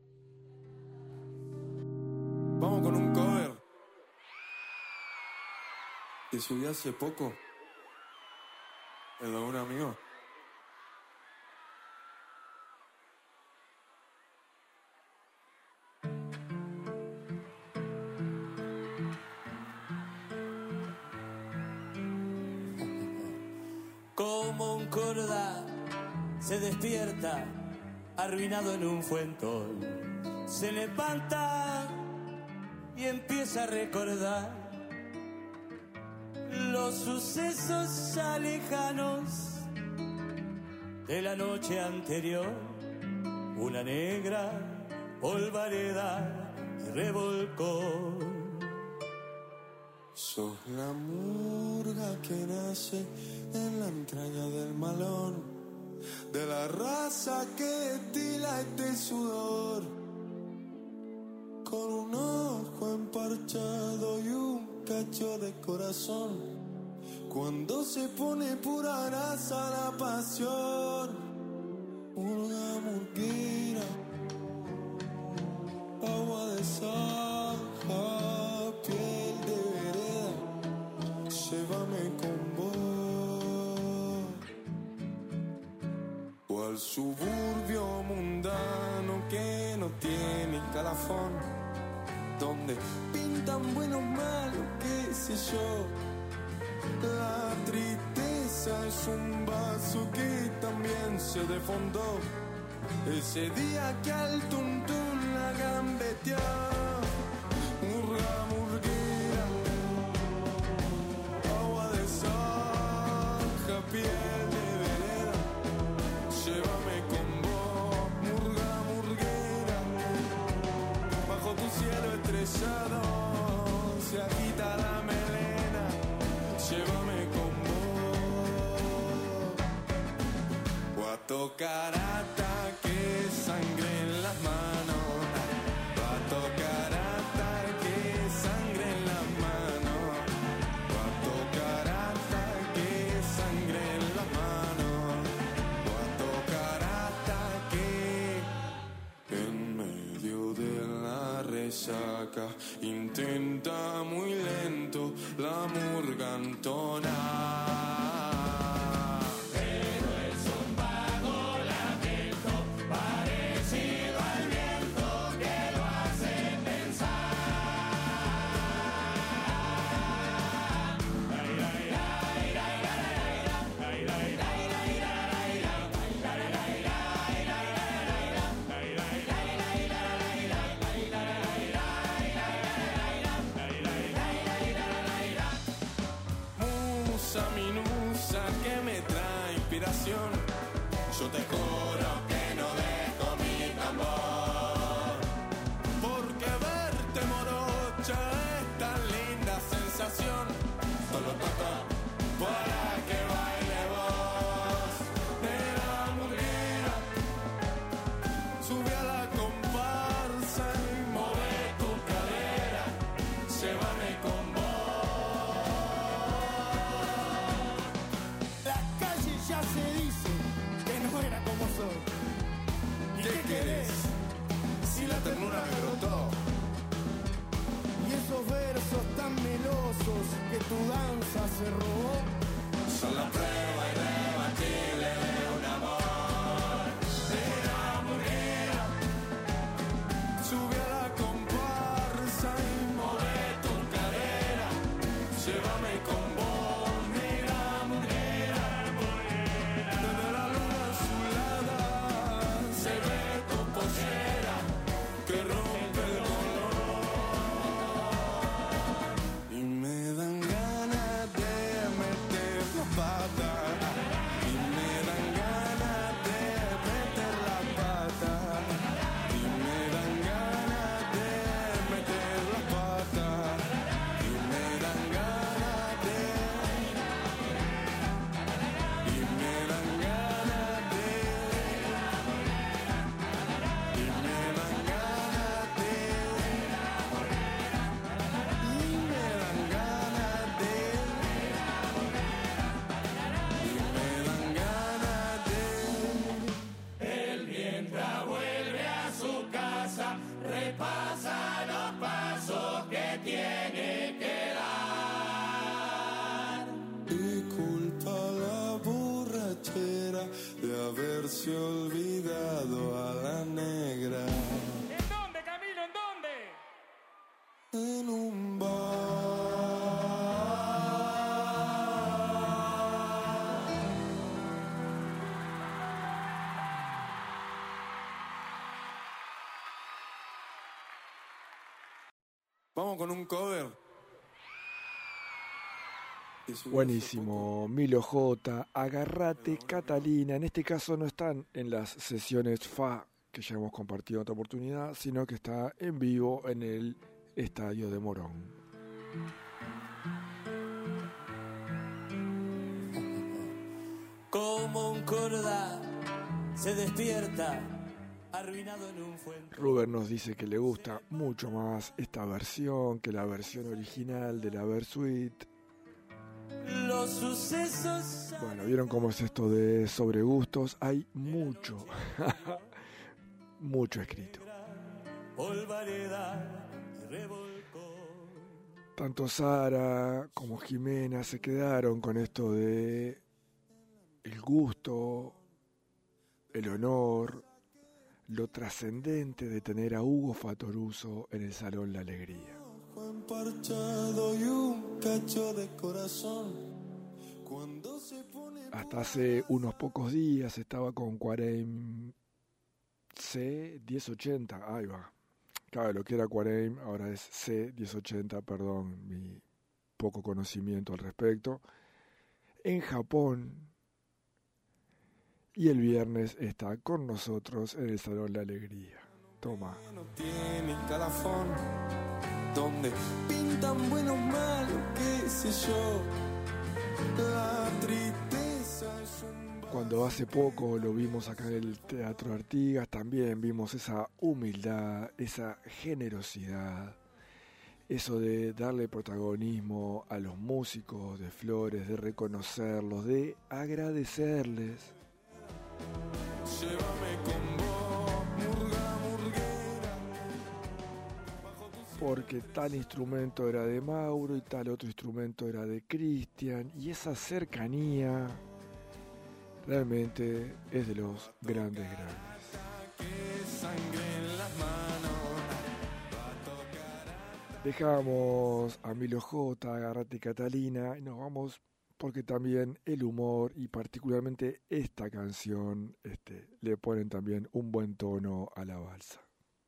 S2: Vamos con un cover que subí hace poco en lo de un amigo.
S3: Como un corda se despierta, arruinado en un fuentón, se levanta y empieza a recordar los sucesos ya lejanos de la noche anterior. Una negra polvareda y revolcón.
S2: Sos la murga que nace en la entraña del malón, de la raza que destila este sudor, con un ojo emparchado y un cacho de corazón. Cuando se pone pura grasa la pasión, murga murguera, agua de zanja, piel de vereda, llévame con vos. Cual suburbio mundano que no tiene calafón, donde pintan buenos malos, qué sé yo. La tristeza es un vaso que también se desfondó ese día que al tuntún la gambeteó. Murga murguera, agua de zanja, piel de vereda, llévame con vos. Murga murguera, bajo tu cielo estrellado se agita la melena, llévame con vos. O a tocar hasta que sangre en las manos. resaca, intenta muy lento la murga entonar. Yo te juro que no dejo mi tambor, porque verte morocha es tan linda sensación. Solo toca para que baile vos, nena murguera. Sube a la comparsa y mueve tu cadera, llévame con vos. La calle ya se dice que no era como soy. ¿Y qué querés? Si la ternura me brotó. Y esos versos tan melosos que tu danza se robó son la prueba irrebatible de un amor. Nena murguera, sube a la comparsa y mueve tu cadera, llévame con vos, nena murguera. Desde la luna azulada se ve tu pollera que rompe el color. Y me dan ganas de meter la pata. Y me dan ganas de meter la pata. Y me dan ganas de meter la pata. Y me dan ganas de. Y me dan ganas de. Y me dan ganas de. Y me dan ganas de. Y me dan ganas de. El mientras vuelve a su casa, repasa los pasos que tiene que dar. Y culpa la borrachera de haberse olvidado a la negra. ¿En dónde, Camilo? ¿En dónde? En un bar. Vamos con un cover.
S5: Buenísimo, Milo J, Agarrate, Catalina. En este caso no están en las sesiones FA que ya hemos compartido en otra oportunidad, sino que está en vivo en el Estadio de Morón.
S3: Como un cordal se despierta arruinado en un fuente.
S5: Rubén nos dice que le gusta mucho más esta versión que la versión original de la Versuit.
S3: Los sucesos.
S5: Bueno, ¿vieron cómo es esto de sobre gustos? Hay mucho, mucho escrito. Tanto Sara como Jimena se quedaron con esto de el gusto, el honor, lo trascendente de tener a Hugo Fatoruso en el Salón La Alegría.
S2: Emparchado y un cacho de corazón. Cuando se pone.
S5: Hasta hace unos pocos días estaba con Cuareim C1080, ahí va. Claro, lo que era Cuareim ahora es C1080, perdón, mi poco conocimiento al respecto. En Japón. Y el viernes está con nosotros en el Salón La Alegría. Toma.
S2: No tiene calafón, donde pintan buenos malos, qué sé yo. La tristeza es un...
S5: Cuando hace poco lo vimos acá en el Teatro Artigas, también vimos esa humildad, esa generosidad, eso de darle protagonismo a los músicos de Flores, de reconocerlos, de agradecerles.
S2: Llévame con vos, murga, murguera.
S5: porque tal instrumento era de Mauro y tal otro instrumento era de Cristian, y esa cercanía realmente es de los grandes. Dejamos a Milo J, Agarrate Catalina, y nos vamos porque también el humor y particularmente esta canción le ponen también un buen tono a la balsa.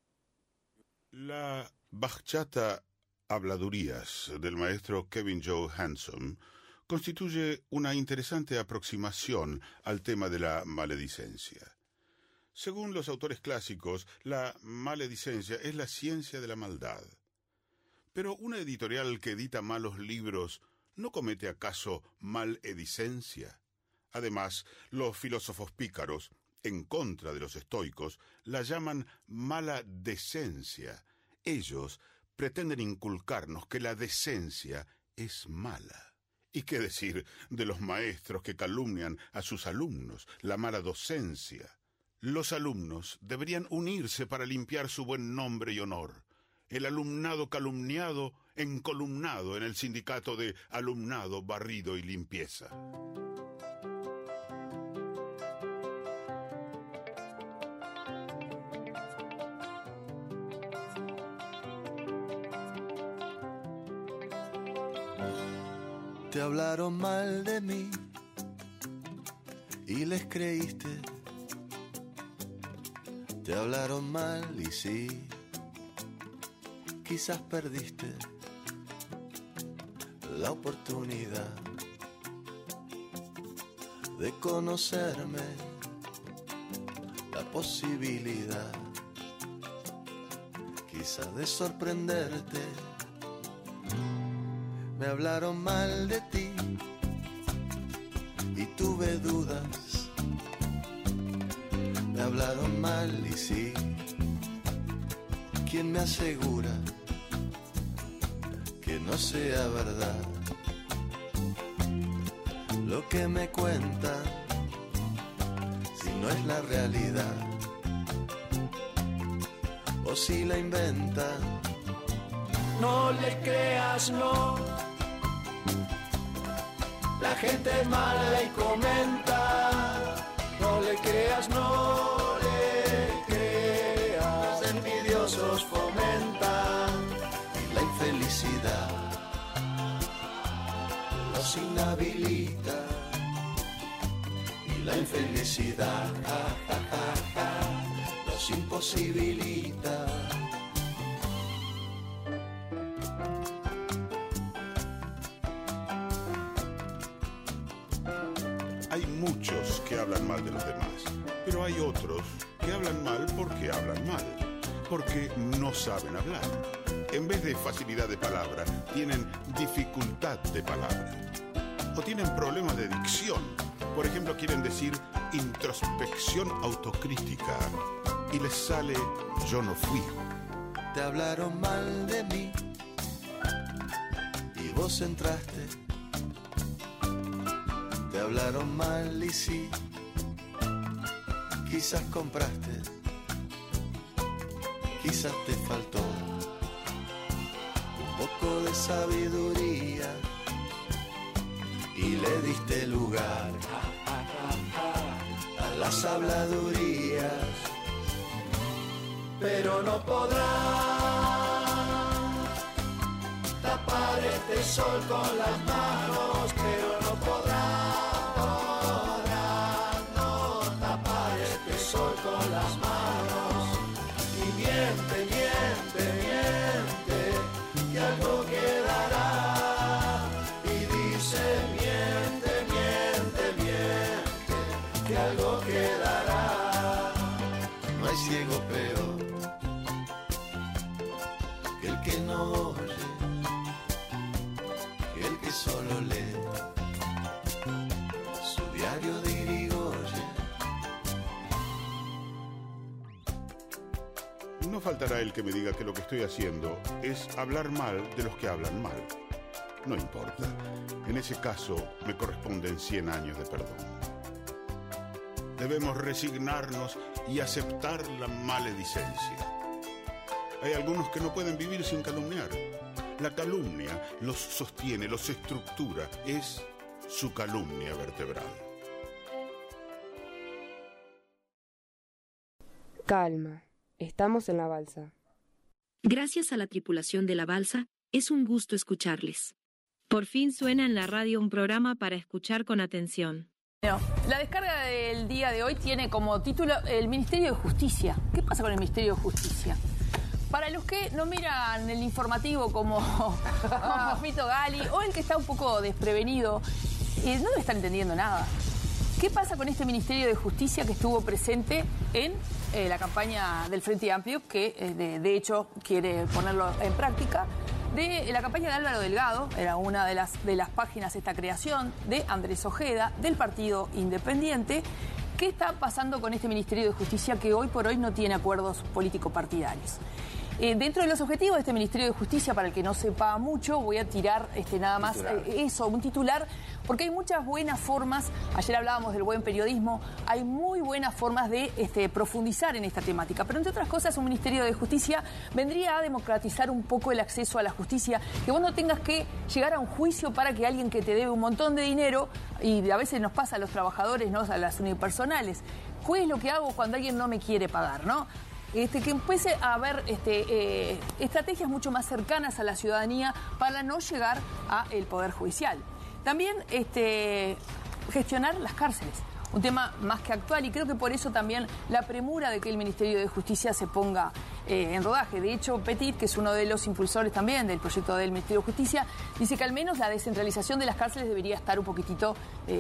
S16: La bachata Habladurías del maestro Kevin Joe Hanson constituye una interesante aproximación al tema de la maledicencia. Según los autores clásicos, la maledicencia es la ciencia de la maldad. Pero una editorial que edita malos libros ¿no comete acaso maledicencia? Además, los filósofos pícaros, en contra de los estoicos, la llaman mala decencia. Ellos pretenden inculcarnos que la decencia es mala. ¿Y qué decir de los maestros que calumnian a sus alumnos, la mala docencia? Los alumnos deberían unirse para limpiar su buen nombre y honor. El alumnado calumniado, encolumnado en el sindicato de alumnado barrido y limpieza.
S3: Te hablaron mal de mí y les creíste. Te hablaron mal y sí, quizás perdiste la oportunidad de conocerme, la posibilidad quizás de sorprenderte. Me hablaron mal de ti y tuve dudas. Me hablaron mal y sí, ¿quién me asegura que no sea verdad lo que me cuentan, si no es la realidad o si la inventan? No le creas, no. La gente es mala y comenta. No le creas, no le creas. Los envidiosos fomentan y la infelicidad los inhabilita. Y la infelicidad los imposibilita.
S16: Hay muchos que hablan mal de los demás, pero hay otros que hablan mal porque hablan mal, porque no saben hablar. En vez de facilidad de palabra, tienen dificultad de palabra. O tienen problemas de dicción. Por ejemplo, quieren decir introspección autocrítica y les sale yo no fui.
S3: Te hablaron mal de mí y vos entraste. Te hablaron mal y sí, quizás compraste, quizás te faltó un poco de sabiduría y le diste lugar a las habladurías. Pero no podrás tapar este sol con las manos, pero no sol con las manos. Y miente, miente, miente, y algo quedará. Y dice miente, miente, miente, que algo quedará. No hay ciego peor que el que no oye, que el que solo lee su diario de Irigoyen.
S16: No faltará el que me diga que lo que estoy haciendo es hablar mal de los que hablan mal. No importa. En ese caso me corresponden 100 años de perdón. Debemos resignarnos y aceptar la maledicencia. hay algunos que no pueden vivir sin calumniar. La calumnia los sostiene, los estructura, es su calumnia vertebral.
S1: Calma, estamos en la balsa.
S9: Gracias a la tripulación de la balsa, es un gusto escucharles. Por fin suena en la radio un programa para escuchar con atención.
S13: Bueno, la descarga del día de hoy tiene como título el Ministerio de Justicia. ¿Qué pasa con el Ministerio de Justicia? Para los que no miran el informativo como Fito Gali o el que está un poco desprevenido, no debe estar entendiendo nada. ¿Qué pasa con este Ministerio de Justicia que estuvo presente en la campaña del Frente Amplio, que de hecho quiere ponerlo en práctica? De la campaña de Álvaro Delgado, era una de las páginas esta creación, de Andrés Ojeda, del Partido Independiente. ¿Qué está pasando con este Ministerio de Justicia que hoy por hoy no tiene acuerdos político-partidarios? Dentro de los objetivos de este Ministerio de Justicia, para el que no sepa mucho, voy a tirar nada más un titular, porque hay muchas buenas formas, ayer hablábamos del buen periodismo, hay muy buenas formas de profundizar en esta temática, pero entre otras cosas un Ministerio de Justicia vendría a democratizar un poco el acceso a la justicia, que vos no tengas que llegar a un juicio para que alguien que te debe un montón de dinero, y a veces nos pasa a los trabajadores, ¿no?, a las unipersonales, ¿qué es lo que hago cuando alguien no me quiere pagar, ¿no? Que empiece a haber estrategias mucho más cercanas a la ciudadanía para no llegar al Poder Judicial. También gestionar las cárceles, un tema más que actual, y creo que por eso también la premura de que el Ministerio de Justicia se ponga en rodaje. De hecho, Petit, que es uno de los impulsores también del proyecto del Ministerio de Justicia, dice que al menos la descentralización de las cárceles debería estar un poquitito,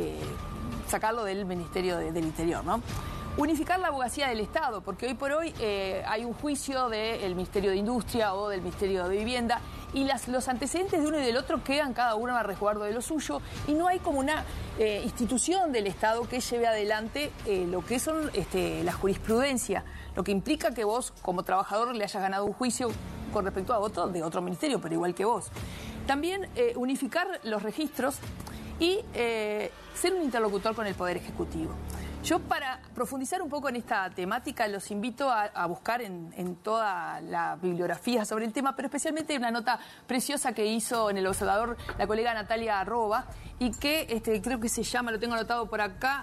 S13: sacarlo del Ministerio del Interior, ¿no? Unificar la abogacía del Estado, porque hoy por hoy hay un juicio del Ministerio de Industria o del Ministerio de Vivienda y los antecedentes de uno y del otro quedan cada uno a resguardo de lo suyo y no hay como una institución del Estado que lleve adelante lo que son la jurisprudencia, lo que implica que vos como trabajador le hayas ganado un juicio con respecto a otro de otro ministerio, pero igual que vos. También unificar los registros y ser un interlocutor con el Poder Ejecutivo. Yo, para profundizar un poco en esta temática, los invito a buscar en toda la bibliografía sobre el tema, pero especialmente una nota preciosa que hizo en El Observador la colega Natalia Arroba y que creo que se llama, lo tengo anotado por acá,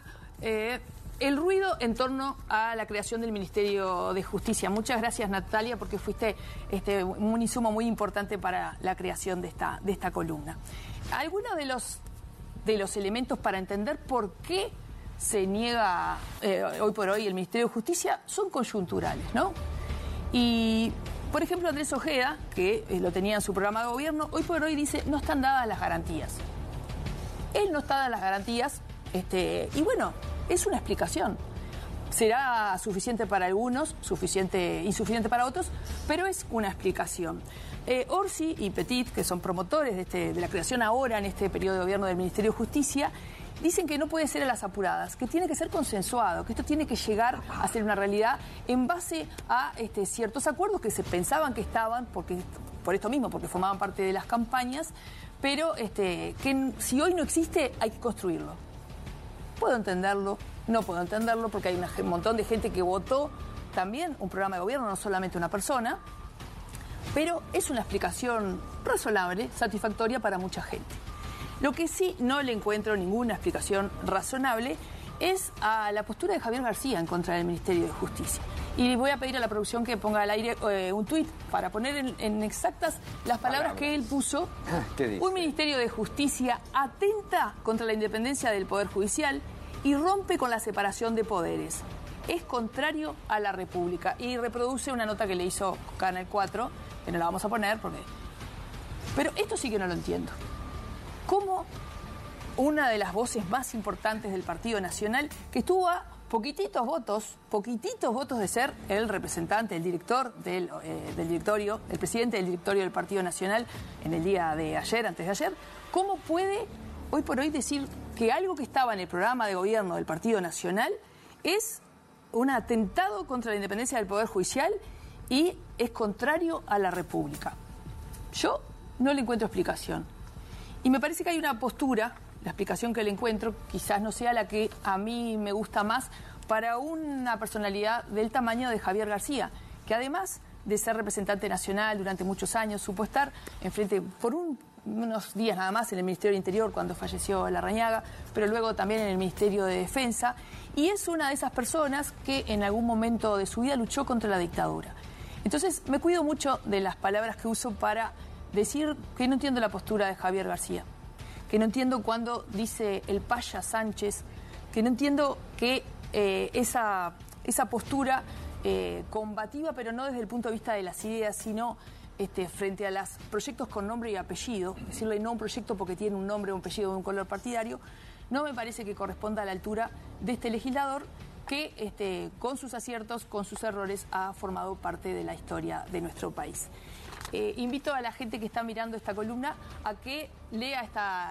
S13: el ruido en torno a la creación del Ministerio de Justicia. Muchas gracias, Natalia, porque fuiste un insumo muy importante para la creación de esta columna. Algunos de los elementos para entender por qué se niega hoy por hoy el Ministerio de Justicia son coyunturales, ¿no? Y, por ejemplo, Andrés Ojeda, que lo tenía en su programa de gobierno, hoy por hoy dice no están dadas las garantías. Él no está dadas las garantías, y bueno, es una explicación. Será suficiente para algunos, insuficiente para otros, pero es una explicación. Orsi y Petit, que son promotores de la creación ahora en este periodo de gobierno del Ministerio de Justicia, dicen que no puede ser a las apuradas, que tiene que ser consensuado, que esto tiene que llegar a ser una realidad en base a ciertos acuerdos que se pensaban que estaban, por esto mismo, porque formaban parte de las campañas, pero que si hoy no existe, hay que construirlo. Puedo entenderlo, no puedo entenderlo, porque hay un montón de gente que votó también un programa de gobierno, no solamente una persona, pero es una explicación razonable, satisfactoria para mucha gente. Lo que sí no le encuentro ninguna explicación razonable es a la postura de Javier García en contra del Ministerio de Justicia. Y voy a pedir a la producción que ponga al aire un tuit para poner en exactas las palabras que él puso. Un Ministerio de Justicia atenta contra la independencia del Poder Judicial y rompe con la separación de poderes. Es contrario a la República. Y reproduce una nota que le hizo Canal 4, que no la vamos a poner porque... Pero esto sí que no lo entiendo. ¿Cómo una de las voces más importantes del Partido Nacional, que estuvo a poquititos votos de ser el representante, el director del directorio, el presidente del directorio del Partido Nacional en el día de ayer, antes de ayer, cómo puede hoy por hoy decir que algo que estaba en el programa de gobierno del Partido Nacional es un atentado contra la independencia del Poder Judicial y es contrario a la República? Yo no le encuentro explicación. Y me parece que hay una postura, la explicación que le encuentro quizás no sea la que a mí me gusta más para una personalidad del tamaño de Javier García, que además de ser representante nacional durante muchos años, supo estar enfrente por unos días nada más en el Ministerio del Interior cuando falleció Larrañaga, pero luego también en el Ministerio de Defensa, y es una de esas personas que en algún momento de su vida luchó contra la dictadura. Entonces me cuido mucho de las palabras que uso para decir que no entiendo la postura de Javier García, que no entiendo cuando dice el Paya Sánchez, que no entiendo que esa postura combativa, pero no desde el punto de vista de las ideas, sino frente a los proyectos con nombre y apellido, decirle no a un proyecto porque tiene un nombre, un apellido o un color partidario, no me parece que corresponda a la altura de este legislador que con sus aciertos, con sus errores, ha formado parte de la historia de nuestro país. Invito a la gente que está mirando esta columna a que lea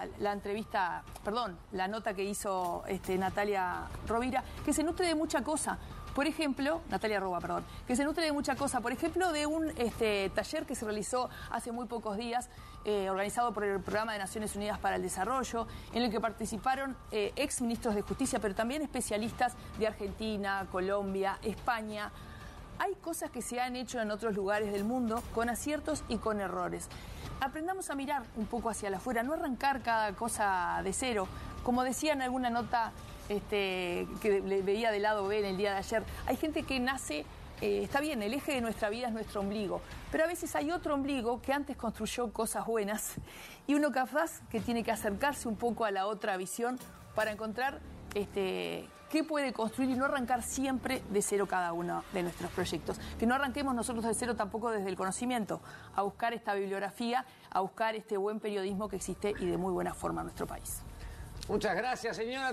S13: la nota que hizo Natalia Rovira, que se nutre de mucha cosa. Por ejemplo, Natalia Roba, perdón, que se nutre de mucha cosa. Por ejemplo, de un taller que se realizó hace muy pocos días, organizado por el Programa de Naciones Unidas para el Desarrollo, en el que participaron ex ministros de Justicia, pero también especialistas de Argentina, Colombia, España. Hay cosas que se han hecho en otros lugares del mundo con aciertos y con errores. Aprendamos a mirar un poco hacia afuera, no arrancar cada cosa de cero. Como decía en alguna nota que veía del lado B en el día de ayer, hay gente que nace, está bien, el eje de nuestra vida es nuestro ombligo, pero a veces hay otro ombligo que antes construyó cosas buenas y uno capaz que tiene que acercarse un poco a la otra visión para encontrar qué puede construir y no arrancar siempre de cero cada uno de nuestros proyectos. Que no arranquemos nosotros de cero tampoco desde el conocimiento, a buscar esta bibliografía, a buscar este buen periodismo que existe y de muy buena forma en nuestro país.
S17: Muchas gracias, señora.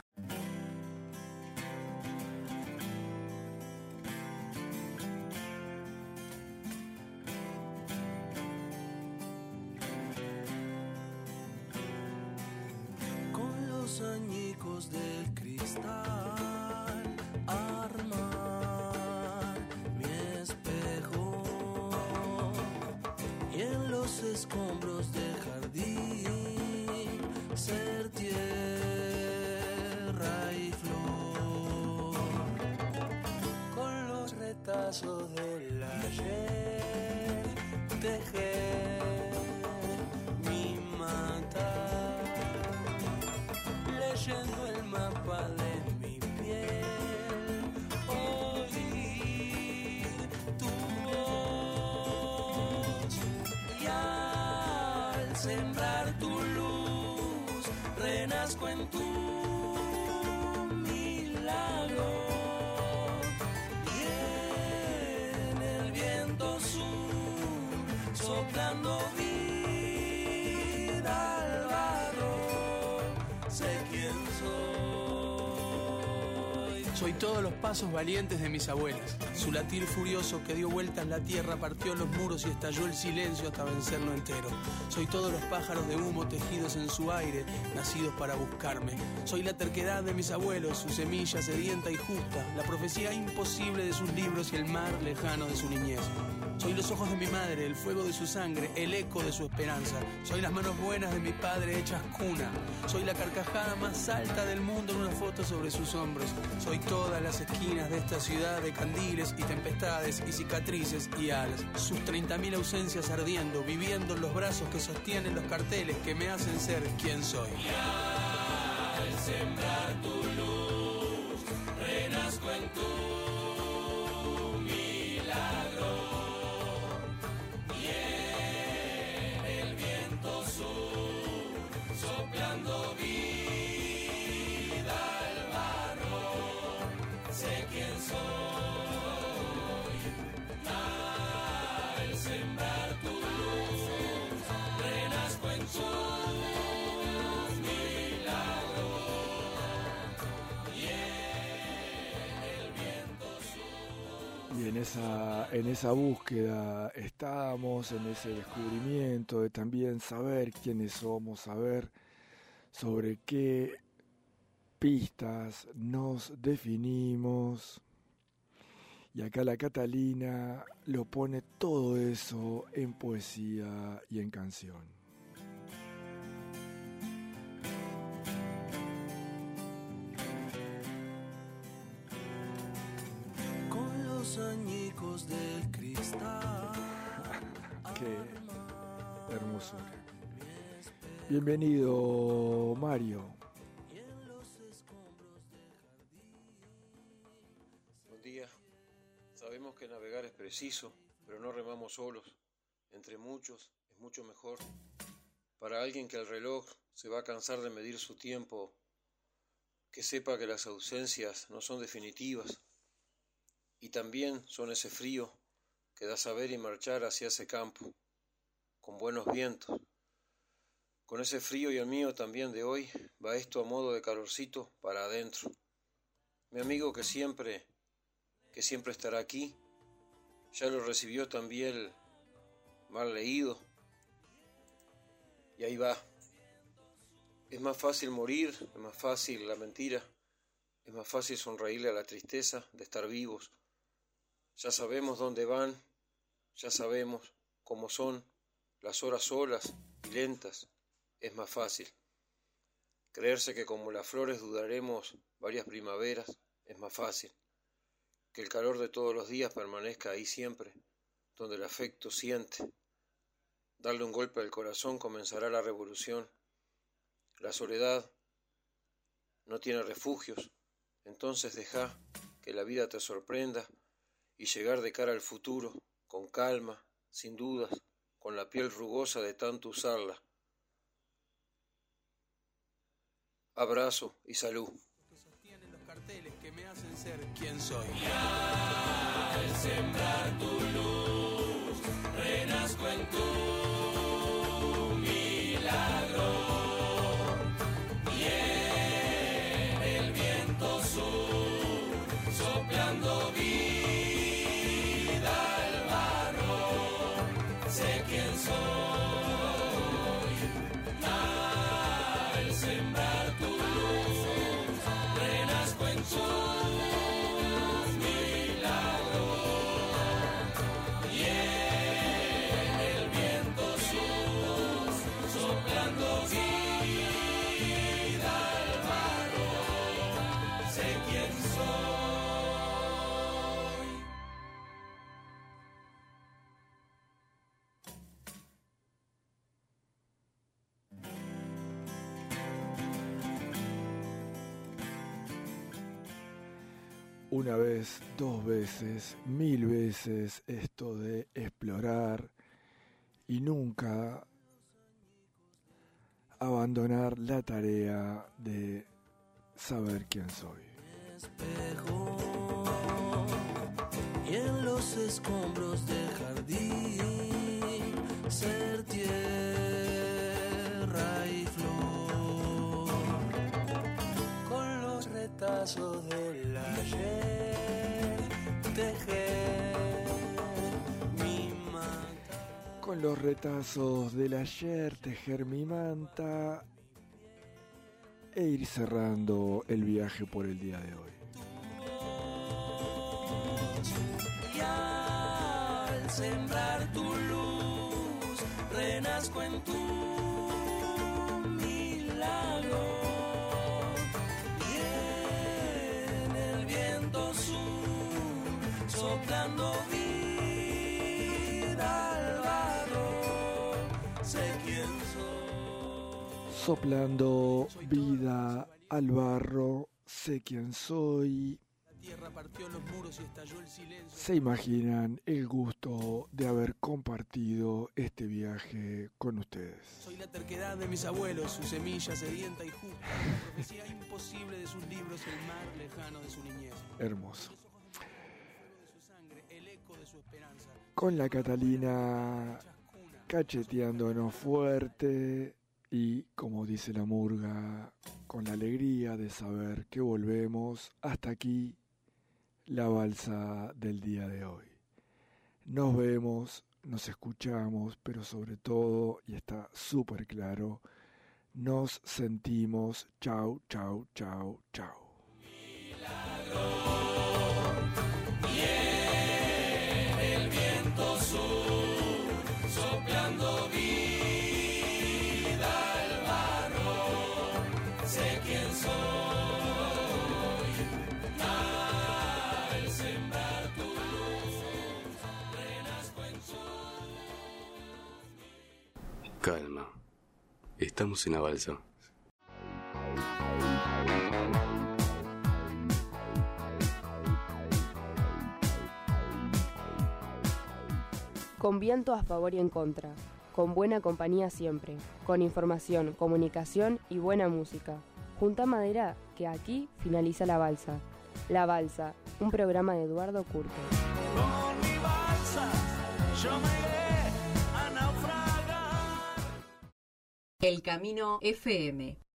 S3: Con los añicos del cristal armar mi espejo y en los escombros del jardín ser tierra y flor. Con los retazos del ayer tejer mi mata, leyendo el mapa de mi piel, oír tu voz y al sembrar tu luz renazco en tu milagro y en el viento sur soplando vida al barro sé quién soy.
S18: Soy todos los pasos valientes de mis abuelas. Su latir furioso que dio vueltas la tierra, partió los muros y estalló el silencio hasta vencerlo entero. Soy todos los pájaros de humo tejidos en su aire, nacidos para buscarme. Soy la terquedad de mis abuelos, su semilla sedienta y justa, la profecía imposible de sus libros y el mar lejano de su niñez. Soy los ojos de mi madre, el fuego de su sangre, el eco de su esperanza. Soy las manos buenas de mi padre hechas cuna. Soy la carcajada más alta del mundo en una foto sobre sus hombros. Soy todas las esquinas de esta ciudad de candiles y tempestades y cicatrices y alas. Sus 30.000 ausencias ardiendo, viviendo en los brazos que sostienen los carteles que me hacen ser quien soy.
S2: Y al sembrar tu luz, renazco en tu milagro. Soplando vida al barro, sé quién soy. Al sembrar tu luz, renazco en tu milagro. Y el viento sur.
S5: Y en esa búsqueda estamos, en ese descubrimiento de también saber quiénes somos, saber sobre qué pistas nos definimos. Y acá la Catalina lo pone todo eso en poesía y en canción.
S3: Con los añicos del cristal
S5: Qué hermosura. Bienvenido, Mario.
S19: Buen día. Sabemos que navegar es preciso, pero no remamos solos. Entre muchos es mucho mejor. Para alguien que el reloj se va a cansar de medir su tiempo, que sepa que las ausencias no son definitivas y también son ese frío que da saber y marchar hacia ese campo, con buenos vientos. Con ese frío y el mío también de hoy, va esto a modo de calorcito para adentro. Mi amigo que siempre estará aquí, ya lo recibió también mal leído, y ahí va. Es más fácil morir, es más fácil la mentira, es más fácil sonreírle a la tristeza de estar vivos. Ya sabemos dónde van, ya sabemos cómo son las horas solas y lentas, es más fácil. Creerse que como las flores duraremos varias primaveras, es más fácil. Que el calor de todos los días permanezca ahí siempre, donde el afecto siente. Darle un golpe al corazón comenzará la revolución. La soledad no tiene refugios, entonces deja que la vida te sorprenda y llegar de cara al futuro, con calma, sin dudas, con la piel rugosa de tanto usarla. Abrazo y salud.
S18: Que sostienen los carteles que me hacen ser quien soy. Y al sembrar tu luz, renazco en tu milagro. Y en el viento sur, soplando vida al barro, sé quién soy. Al sembrar tu luz, renazco en tu milagro. Y en el viento sur, soplando vida al barro, sé quién soy.
S5: Una vez, dos veces, 1000 veces esto de explorar y nunca abandonar la tarea de saber quién soy.
S3: Espejo, y en los escombros del jardín ser tierra y flor, con los retazos del ayer tejer mi manta.
S5: Con los retazos del ayer tejer mi manta e ir cerrando el viaje por el día de hoy.
S3: Y al sembrar tu luz, renazco en tu milagro. Y en el viento sur, soplando vida al barro, sé quién soy.
S5: Soplando vida al barro, sé quién soy.
S18: Tierra partió los muros y estalló el silencio.
S5: ¿Se imaginan el gusto de haber compartido este viaje con ustedes?
S18: Soy la terquedad de mis abuelos, su semilla sedienta y justa, la profecía imposible de sus libros, el mar lejano de su niñez.
S5: Hermoso.
S18: De su sangre, el eco de su esperanza.
S5: Con la Catalina cacheteándonos fuerte y, como dice la murga, con la alegría de saber que volvemos hasta aquí. La balsa del día de hoy. Nos vemos, nos escuchamos, pero sobre todo, y está súper claro, nos sentimos. Chau, chau, chau, chau.
S3: Milagro, y en el viento sur, soplando vida al barro, sé quién soy. Sembrar tu luz, renazco en tu
S6: Calma. Estamos en la balsa.
S1: Con viento a favor y en contra, con buena compañía siempre, con información, comunicación y buena música. Junta madera que aquí finaliza la balsa. La balsa, un programa de Eduardo Curto.
S2: Con mi balsa, yo me iré a naufragar.
S20: El Camino FM